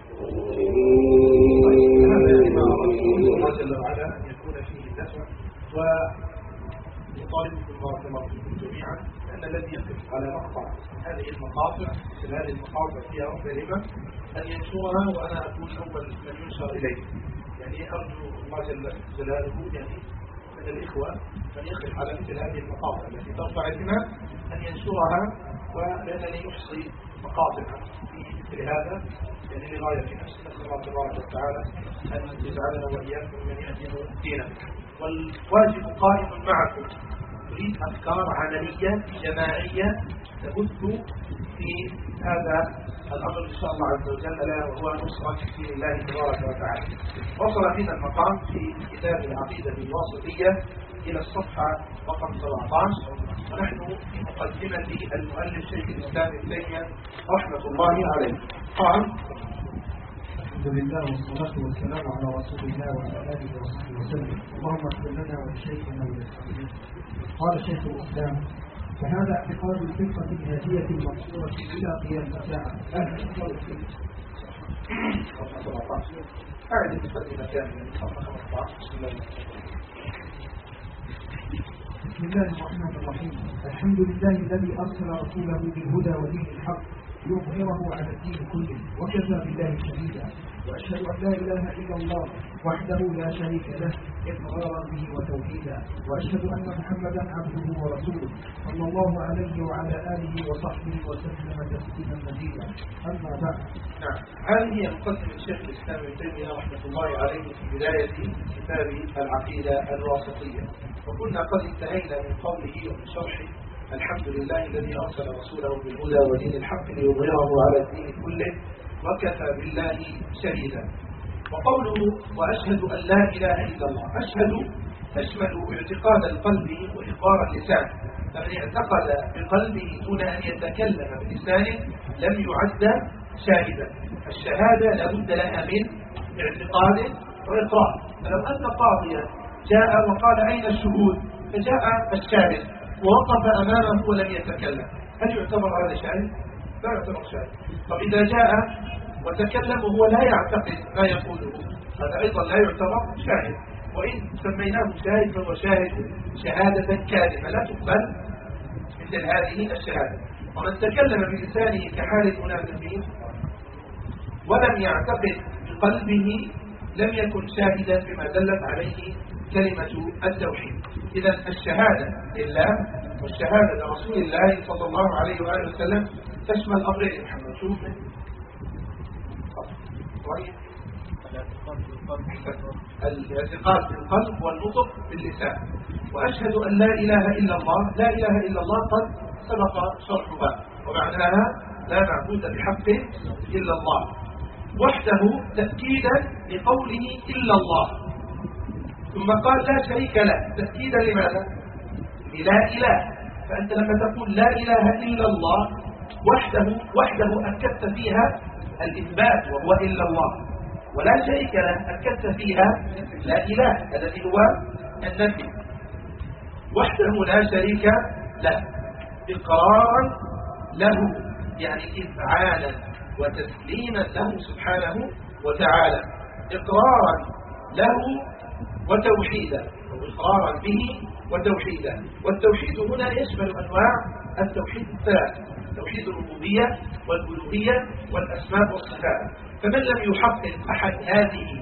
S4: هذا ما رسول الله جل وعلا أن يكون فيه الدفع، ويطالبكم بارك الله فيكم جميعا أن الذي يقف على مقطع هذه المقاطع مثل هذه المقاطع فيها كلمة أن ينشرها، وأنا أكون أول من ينشر إليه. يعني أرجو الله جل جلاله يعني من الإخوة من يقف على مثل هذه المقاطع التي ترفع الهمة أن ينشرها، ولأنني أحصي مقاطع في مثل هذا يعني لغاية في نفسي. نسأل الله تبارك وتعالى أن يجعلنا وإياكم من يهدم دينه. والواجب قائم معكم، تريد أفكار عملية جماعية تبث في هذا الأمر إن شاء الله عز وجل، وهو نصرة دين الله تبارك وتعالى. وصل بنا المقام في كتاب العقيدة الواسطية إلى الصفحة رقم 17، ونحن في مقدمة المؤلف شيخ الإسلام ابن تيمية رحمة الله عليه. قال:
S7: الحمد لله والصلاة والسلام على رسول الله وعلى آله وصحبه وسلم. اللهم اغفر لنا ولشيخنا وللمسلمين. قال شيخ الإسلام: فهذا اعتقاد الفرقة الهادية المنصورة إلى قيام الساعة.
S4: أعد المقدمة كاملة صفحة 15.
S7: بسم الله الرحمن الرحيم. الحمد لله الذي أرسل رسوله بالهدى ودين الحق ليظهره على الدين كله، وكفى بالله شهيدا. وأشهد أن لا إله إلا الله وحده لا شريك له إقرارا به وتوحيدا. وأشهد أن محمدا عبده ورسوله صلى الله عليه وعلى آله وصحبه وسلم تسليما مزيدا. أما بعد.
S4: نعم، هذه هي مقدمة شيخ الإسلام ابن تيمية رحمة الله عليه في بداية كتاب العقيدة الواسطية. وكنا قد انتهينا من قوله ومن شرحه: الحمد لله الذي أرسل رسوله بالهدى ودين الحق ليظهره على الدين كله وكفى بالله شهيدا. وقوله وأشهد أن لا إله إلا الله، أشهد تشمل اعتقاد القلب وإخبار اللسان، فمن اعتقد بقلبه دون أن يتكلم بلسانه لم يعد شاهدا. الشهادة لابد لها من اعتقاد وإقرار. فلو أن قاضيا جاء وقال أين الشهود، فجاء الشاهد ووقف أمامه ولم يتكلم، هل يعتبر هذا شاهد؟ لا يعتبر شاهد. طب إذا جاء وتكلم وهو لا يعتقد ما يقوله، هذا أيضا لا يعتبر شاهد. وإن سميناه شاهد فهو شاهد شهادة كاذبة لا تقبل مثل هذه الشهادة. ومن تكلم بلسانه كحال المنافقين ولم يعتقد بقلبه لم يكن شاهدا بما دلت عليه كلمة التوحيد. إذا الشهادة لله والشهادة لرسول الله صلى الله عليه وآله وسلم تشمل أمرين. محمد شوف الاعتقاد بالقلب والنطق باللسان. وأشهد أن لا إله إلا الله، لا إله إلا الله قد سبق شرحها ومعناها لا معبود بحق إلا الله وحده تأكيدا لقوله إلا الله، ثم قال لا شريك له تأكيدا لماذا؟ لا إله. فأنت لما تقول لا إله إلا الله وحده أكدت فيها الإثبات وهو إلا الله، ولا شريك له أكدت فيها لا إله الذي هو النفي. وحده لا شريك له إقرارا له يعني إذعانا وتسليما له سبحانه وتعالى، إقرارا له وتوحيدا، أو إقرارا به وتوحيدا. والتوحيد هنا يشمل أنواع التوحيد الثلاث: توحيد الربوبية والألوهية والأسماء والصفات. فمن لم يحقق أحد هذه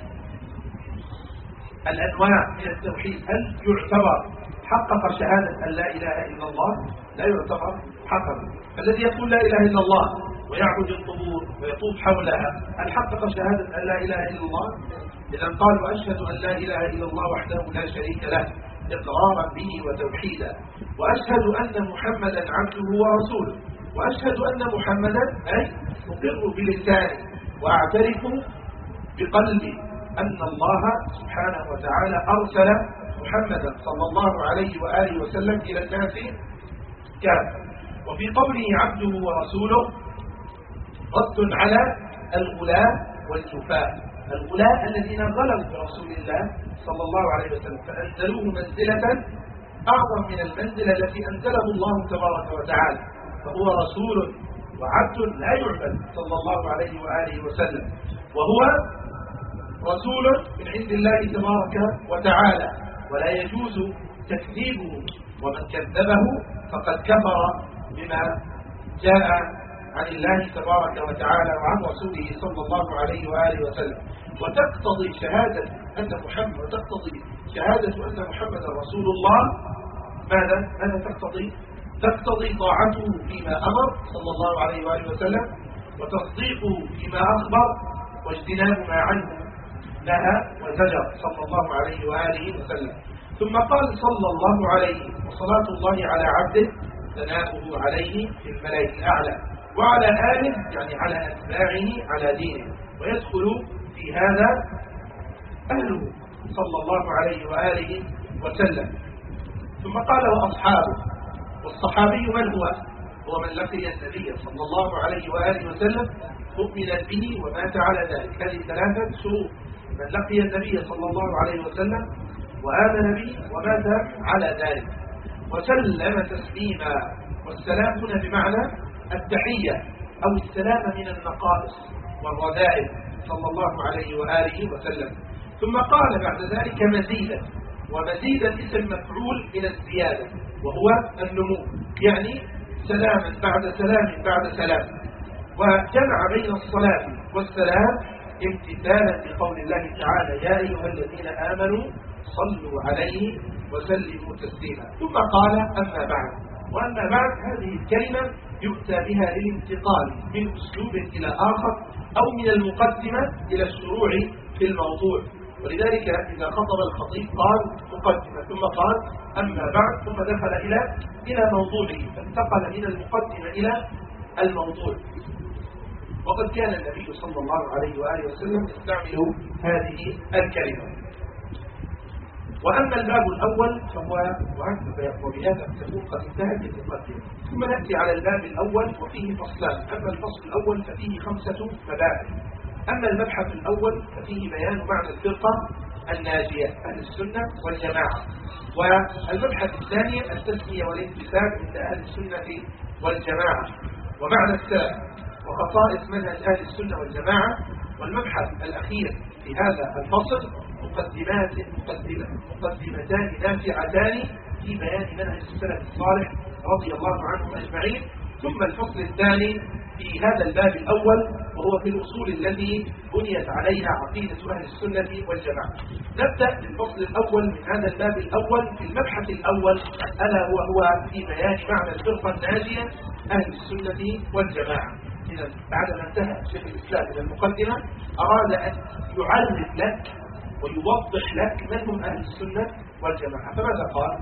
S4: الأنواع من التوحيد هل يعتبر حقق شهادة أن لا إله إلا الله؟ لا يعتبر حقق. الذي يقول لا إله إلا الله ويعبد القبور ويطوف حولها هل حقق شهادة أن لا إله إلا الله؟ إذا قال وأشهد أن لا إله إلا الله وحده لا شريك له إقرارا به وتوحيدا، وأشهد أن محمدا عبده ورسوله، وأشهد أن محمدا أي أقر بلساني وأعترف بقلبي أن الله سبحانه وتعالى أرسل محمدا صلى الله عليه وآله وسلم إلى الناس كافة. وفي قوله عبده ورسوله رد على الغلاة والجفاة، الغلاة الذين غلوا برسول الله صلى الله عليه وسلم فأنزلوه منزلة أعظم من المنزلة التي أنزله الله تبارك وتعالى، فهو رسول وعبد لا يعبد صلى الله عليه وآله وسلم، وهو رسول من عند الله تبارك وتعالى ولا يجوز تكذيبه، ومن كذبه فقد كفر بما جاء عن الله تبارك وتعالى وعن رسوله صلى الله عليه وآله وسلم. وتقتضي شهادة أن محمد رسول الله ماذا تقتضي؟ تقتضي طاعته فيما أمر صلى الله عليه وآله وسلم، وتصديقه فيما أخبر، واجتناب ما عنه نهى وزجر صلى الله عليه وآله وسلم. ثم قال صلى الله عليه وصلاة الله على عبده ثناؤه عليه في الملائكة الأعلى وعلى آله يعني على أتباعه على دينه، ويدخل في هذا أهله صلى الله عليه وآله وسلم. ثم قال وأصحابه، والصحابي من هو؟ هو من لقي النبي صلى الله عليه وآله وسلم مؤمنا به ومات على ذلك. هذه ثلاثة شروط: من لقي النبي صلى الله عليه وسلم وآمن به ومات على ذلك وسلم تسليما. والسلام هنا بمعنى التحية أو السلام من النقائص والرذائل صلى الله عليه وآله وسلم. ثم قال بعد ذلك مزيدا، ومزيدا اسم مفعول من الزيادة وهو النمو، يعني سلاما بعد سلام بعد سلام. وجمع بين الصلاة والسلام امتثالا لقول الله تعالى يا أيها الذين آمنوا صلوا عليه وسلموا تسليما. ثم قال أما بعد. وأما بعد هذه الكلمة يؤتى بها للانتقال من أسلوب إلى آخر أو من المقدمة إلى الشروع في الموضوع، ولذلك إذا خطب الخطيب قال مقدمة ثم قال أما بعد ثم دخل إلى موضوعه، فانتقل من المقدمة إلى الموضوع. وقد كان النبي صلى الله عليه وآله وسلم يستعمل هذه الكلمة. وأما الباب الأول فهو وبهذا تكون قد انتهت المقدمة. ثم نأتي على الباب الأول وفيه فصلان. أما الفصل الأول ففيه 5 مباحث. أما المبحث الأول ففيه بيان معنى الفرقة الناجية أهل السنة والجماعة. والمبحث الثاني التسمية والانتساب عند أهل السنة والجماعة ومعنى السلف وخصائص منهج أهل السنة والجماعة. والمبحث الأخير في هذا الفصل مقدمتان نافعتان في بيان منهج السلف الصالح رضي الله عنهم أجمعين. ثم الفصل الثاني في هذا الباب الأول وهو في الأصول التي بنيت عليها عقيدة أهل السنة والجماعة. نبدأ بالفصل الأول من هذا الباب الأول في المبحث الأول ألا هو في بيان معنى الفرقة الناجية أهل السنة والجماعة. إذا بعدما انتهى شيخ الإسلام من المقدمة أراد أن يعرف لك ويوضح لك من هم أهل السنة والجماعة. فماذا قال؟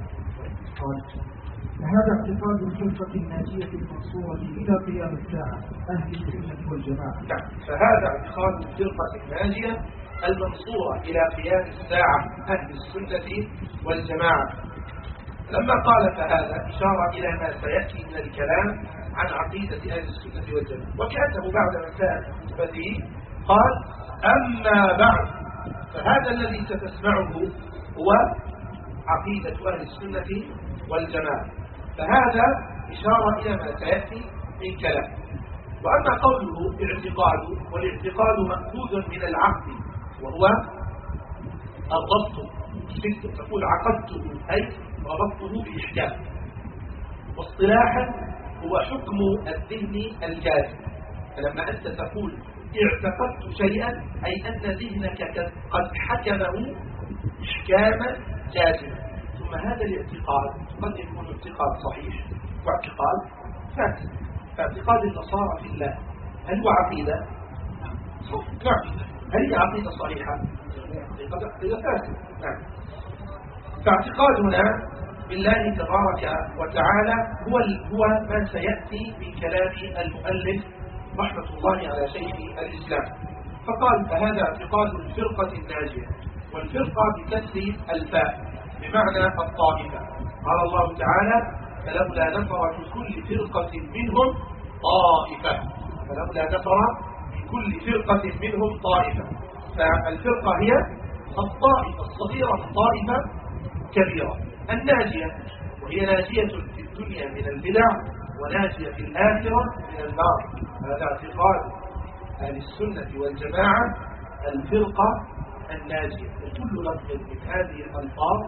S7: هذا اعتقاد الفرقة الناجية المنصورة إلى قيام الساعة أهل السنة والجماعة.
S4: نعم، فهذا اعتقاد الفرقة الناجية المنصورة إلى قيام الساعة أهل السنة والجماعة. لما قال فهذا إشارة إلى ما سيأتي من الكلام عن عقيدة أهل السنة والجماعة، وكأنه بعد ما انتهى نسبته قال أما بعد فهذا الذي ستسمعه هو عقيدة أهل السنة والجماعة. فهذا إشارة إلى ما سيأتي من كلام. وأما قوله اعتقاد، والاعتقاد مأخوذ من العقد وهو الربط. تقول عقدته أي ربطته بإحكام. واصطلاحا هو حكم الذهن الجازم. فلما أنت تقول اعتقدت شيئا أي أن ذهنك قد حكمه إحكاما جازما. ثم هذا الاعتقاد قد يكون اعتقاد صحيح واعتقاد فاسد. فاعتقاد النصارى في الله هل هو عقيدة؟ نعم. هل هي عقيدة صحيحة؟ عقيدة فاسدة. نعم. فاعتقادنا بالله تبارك وتعالى هو ما سيأتي من كلام المؤلف رحمة الله على شيخ الإسلام. فقال فهذا اعتقاد الفرقة الناجية، والفرقة بكسر الفاء بمعنى الطائفة. قال الله تعالى فلولا نفر من كل فرقة منهم طائفة. فلولا نفر من كل فرقة منهم طائفة. فالفرقة هي الطائفة الصغيرة، الطائفة كبيرة الناجية، وهي ناجية في الدنيا من البدع وناجية في الآخرة من النار. هذا اعتقاد أهل السنة والجماعة الفرقة الناجية. وكل لفظ من هذه الألفاظ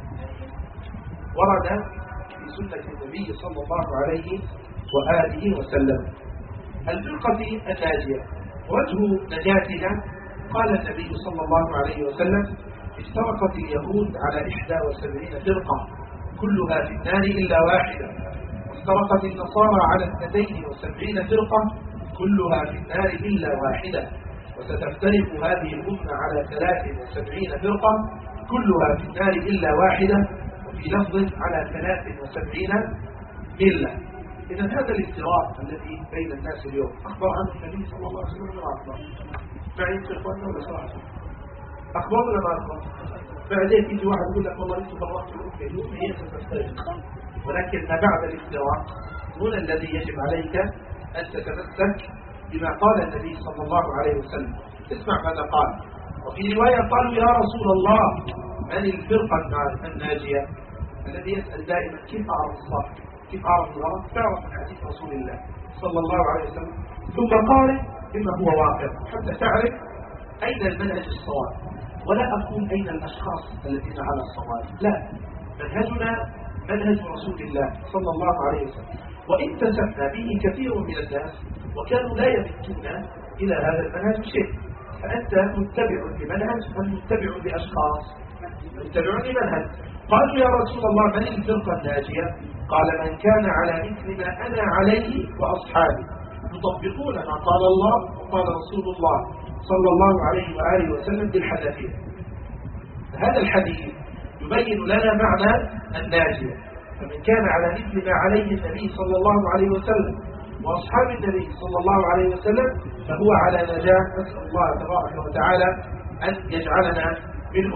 S4: ورد في سنة النبي صلى الله عليه وآله وسلم. الفرقة الناجية وجه نجاتها قال النبي صلى الله عليه وسلم افترقت اليهود على 71 فرقة كلها في النار إلا واحدة، وافترقت النصارى على 72 فرقة كلها في النار إلا واحدة، وستفترق هذه الأمة على 73 فرقة كلها في النار إلا واحدة، وفي لفظ على 73 ملة. إذا هذا الافتراق الذي بين الناس اليوم أخبر عنه النبي صلى الله عليه وسلم وأخبر معين في إخواننا ولا صراحة أخبر ولا ما أخبر؟ بعدين يجي واحد يقول لك والله أنت فرقت الأمة هي ستفترق، ولكن ما بعد الافتراق هنا الذي يجب عليك أن تتمسك بما قال النبي صلى الله عليه وسلم. اسمع ماذا قال. وفي رواية قالوا يا رسول الله من الفرقة الناجية؟ الذي يسأل دائما كيف أعرف الصح، كيف أعرف الغلط؟ تعرف من حديث رسول الله صلى الله عليه وسلم ثم قال بما هو واقع حتى تعرف أين المنهج الصواب، ولا أقول أين الأشخاص الذين على الصواب، لا، منهجنا منهج رسول الله صلى الله عليه وسلم، وإن تسمى به كثير من الناس وكانوا لا يمتون إلى هذا المنهج شيء، فأنت متبع لمنهج أم متبع لأشخاص؟ متبع لمنهج. قالوا يا رسول الله من الفرقة الناجية؟ قال من كان على مثل ما أنا عليه وأصحابي يطبقون ما قال الله وقال رسول الله صلى الله عليه وآله وسلم بالحنفية. هذا الحديث يبين لنا معنى الناجية. فمن كان على مثل ما عليه النبي صلى الله عليه وسلم وأصحاب النبي صلى الله عليه وسلم فهو على نجاة. نسأل الله تبارك وتعالى أن يجعلنا منهم.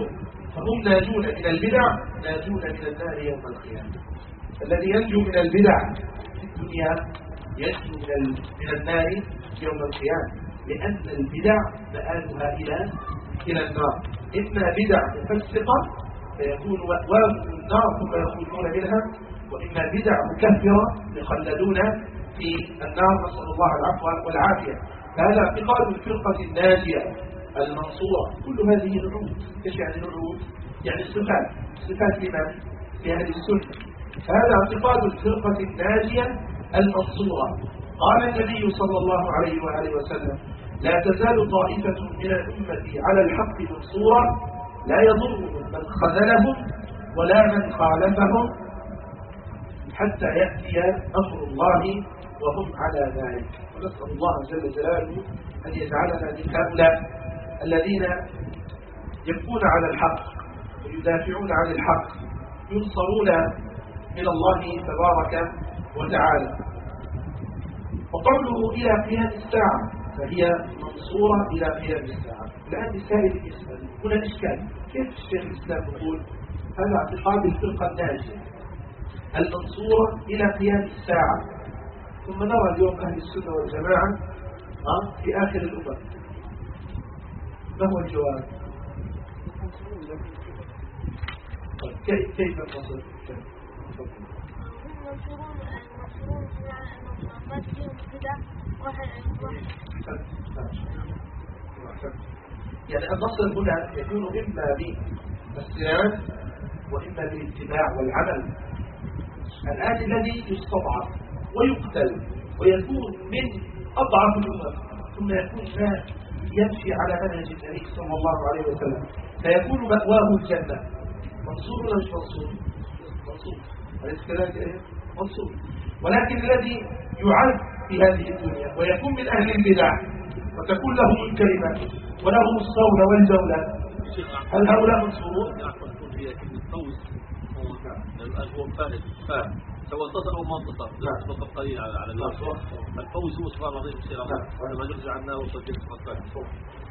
S4: فهم ناجون من البدع، ناجون من النار يوم القيامة. الذي ينجو من البدع في الدنيا ينجو من النار يوم القيامة، لأن البدع مآلها إلى النار، إما بدع مفسقة فيكون مأواهم النار ثم يخرجون منها، وإما بدع مكفرة يخلدون في النار، نسأل الله العفو والعافية. فهذا اعتقاد الفرقة الناجية المنصورة. كل هذه نعود. ايش يعني نعود؟ يعني صفات لمن؟ لأهل السنة. هذا اعتقاد الفرقة الناجية المنصورة. قال النبي صلى الله عليه وآله وسلم: لا تزال طائفة من الأمة على الحق منصورة لا يضرهم من خذلهم ولا من خالفهم حتى يأتي أمر الله وهم على ذلك. ونسأل الله جل جلاله أن يجعلنا من هؤلاء الذين يبقون على الحق ويدافعون عن الحق، ينصرون من الله تبارك وتعالى. وقوله إلى قيام الساعة فهي منصورة إلى قيام الساعة. الآن السائل يسأل هنا إشكال، كيف الشيخ الإسلام يقول هذا اعتقاد الفرقة الناجية المنصورة إلى قيام الساعة، ثم نرى اليوم أهل السنة والجماعة في آخر الأمم؟ ما هو الجواب؟ كيف نصل؟ يعني النصر هنا يكون إما بالصيام وإما بالاتباع والعمل. الآن الذي يستضعف ويقتل ويكون من أضعف الأمم ثم يكون ما يمشي على منهج النبي صلى الله عليه وسلم فيكون مأواه الجنة، منصور ولا مش منصور؟ منصور. أليس كذلك؟ منصور. ولكن الذي يعز في هذه الدنيا ويكون من أهل البدع وتكون له الكلمة وله الصولة والجولة، هل هؤلاء منصورون؟
S3: هو فارس سواء انتصر او ما انتصر لا تبقى قليل على الناس. الفوز هو سبحان الله يصير ما نرجع عنه وصدق فكما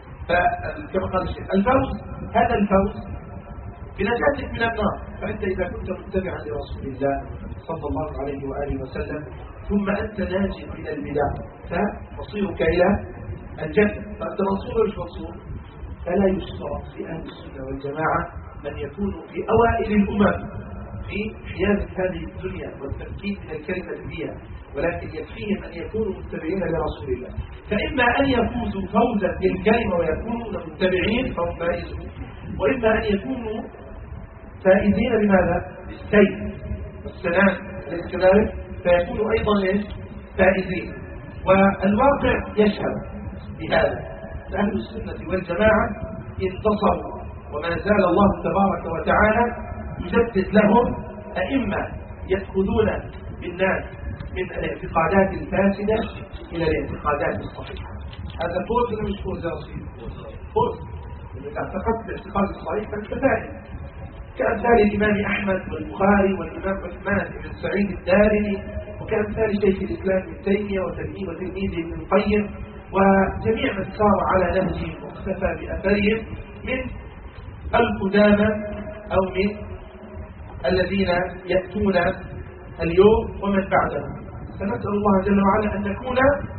S4: قال الشيخ الفوز، هذا الفوز بنجاتك من النار. فأنت إذا كنت متبعا لرسول الله صلى الله عليه وآله وسلم ثم أنت ناجي من البدع فمصيرك إلى الجنة، فأنت منصور مش منصور. فلا يشترط في أهل السنة والجماعة من يكونوا في أوائل الأمم في حياة هذه الدنيا والتمكين من الكلمة فيها، ولكن يكفيهم أن يكونوا متبعين لرسول الله. فإما أن يفوزوا فوزا بالكلمة ويكونوا متبعين فهم فائزون، وإما أن يكونوا فائزين بماذا؟ بالسيف والسلام أليس كذلك؟ فيكونوا أيضا فائزين. والواقع يشهد بهذا. أهل السنة والجماعة انتصروا، وما زال الله تبارك وتعالى يجدد لهم أئمة يأخذون بالناس من الاعتقادات الفاسدة إلى الاعتقادات الصحيحة. هذا فوز ولا مش فوز يا رسول؟ فوز. إذا اعتقدت الاعتقاد الصحيح فأنت فائز، كأمثال الإمام أحمد والبخاري والإمام عثمان بن سعيد الدارمي، وكأمثال شيخ الإسلام ابن تيمية وتلميذه ابن القيم، وجميع من سار على نهجهم واقتفى بأثرهم من القدامى أو من الذين يأتون اليوم ومن بعدهم. فنسأل الله جل وعلا أن نكون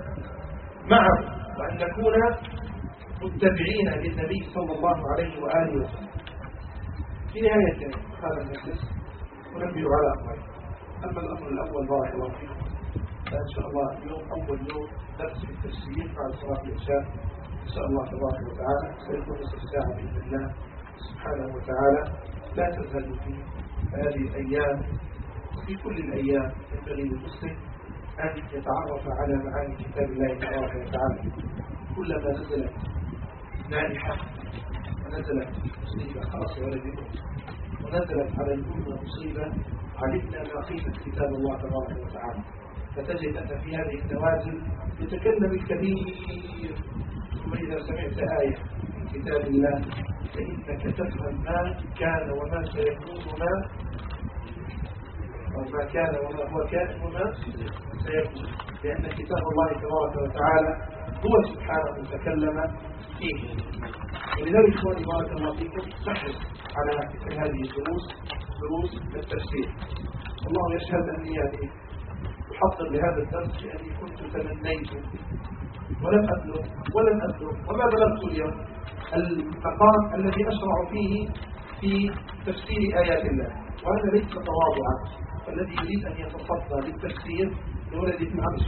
S4: معهم وأن نكون متبعين للنبي صلى الله عليه وآله وسلم. في نهاية هذا المجلس وننبه على أمرين. أما الأمر الأول بارك الله فيكم، فإن شاء الله اليوم أول يوم درس في التفسير بعد صلاة العشاء إن شاء الله تبارك وتعالى سيكون نصف ساعة بإذن الله سبحانه وتعالى. لا تزهدوا فيه هذه الأيام وفي كل الأيام ينبغي للمسلم أن يتعرف على معاني كتاب الله تبارك وتعالى. كلما نزلت نائحة ونزلت مصيبة خاصة ولدكم ونزلت على الأمة مصيبة علمنا ما قيمة كتاب الله تبارك وتعالى، فتجد أن في هذه النوازل يتكلم الكبير، ثم إذا سمعت آية من كتاب الله فإنك تفهم ما كان وما سيكون ما كان وما هو كان وما سيكون، لأن كتاب الله تبارك وتعالى هو سبحانه تكلم فيه.
S1: ولذلك إخواني بارك الله فيكم نحرص على مثل هذه الدروس، دروس التفسير. الله يشهد أني يعني أحضر لهذا الدرس لأني كنت تمنيت ولم أبلغ وما بلغت اليوم المقام الذي أشرع فيه في تفسير آيات الله، وهذا ليس تواضعا. الذي يريد أن يتصدى للتفسير لولد العرش،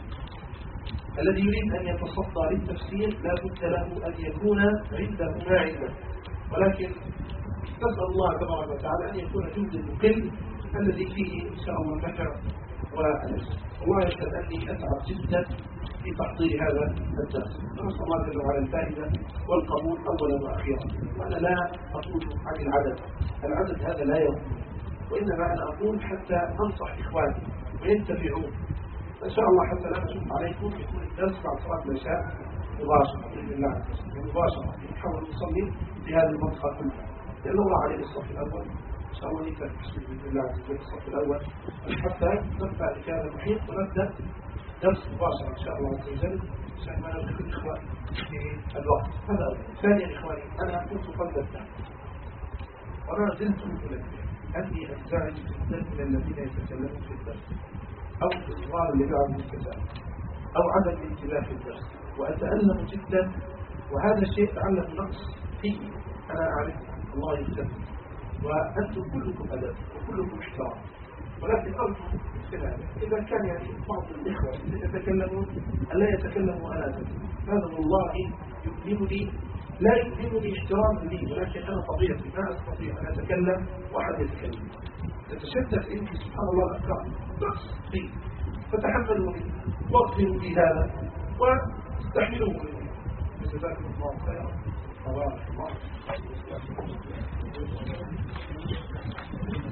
S1: الذي يريد أن يتصدى للتفسير لا بد له أن يكون عنده ما عنده، ولكن نسأل الله تبارك وتعالى أن يكون جهد المقل الذي فيه إن شاء الله النفع والأجر. الله يشهد أني أتعب جدا في تحضير هذا الدرس، ونسأل الله جل وعلا الفائدة والقبول أولا وأخيرا. وأنا لا أقول عن العدد هذا لا يهم، وإنما أنا أقول حتى أنصح إخواني وينتفعون إن شاء الله، حتى لا أشوف عليكم يكون الدرس بعد صلاة العشاء مباشرة بإذن الله عز وجل، مباشرة نحاول نصلي في هذه المنطقة كلها، لأنه الله عليه الصف الأول إن شاء الله نبدأ بإذن الله عز وجل الصف الأول حتى نرفع لهذا المحيط ونبدأ درس مباشرة إن شاء الله عز وجل عشان ما نرغب الإخوان في الوقت. هذا أولا. ثانيا إخواني، أنا كنت قبل الدرس وأنا زلت أقول أني أنزعج جدا من الذين يتكلمون في الدرس أو الإصرار اللي بعد الكتاب أو عدم الانتباه في الدرس، وأتألم جدا، وهذا الشيء تعلم نقص فيه أنا أعرف. الله يستمع، وأنتم كلكم أدب وكلكم احترام، ولكن أرجو إذا كان يعني بعض الإخوة يتكلمون أن لا يتكلموا أنا، هذا والله يؤلمني، لا يؤلمني احتراما لي، ولكن أنا طبيعتي ما أستطيع أن أتكلم وأحد يتكلم. تتشتت أنت سبحان الله الأفكار نقص فيه، فتحملوا مني واغفروا لي هذا واستحملوا مني. جزاكم الله خيرا.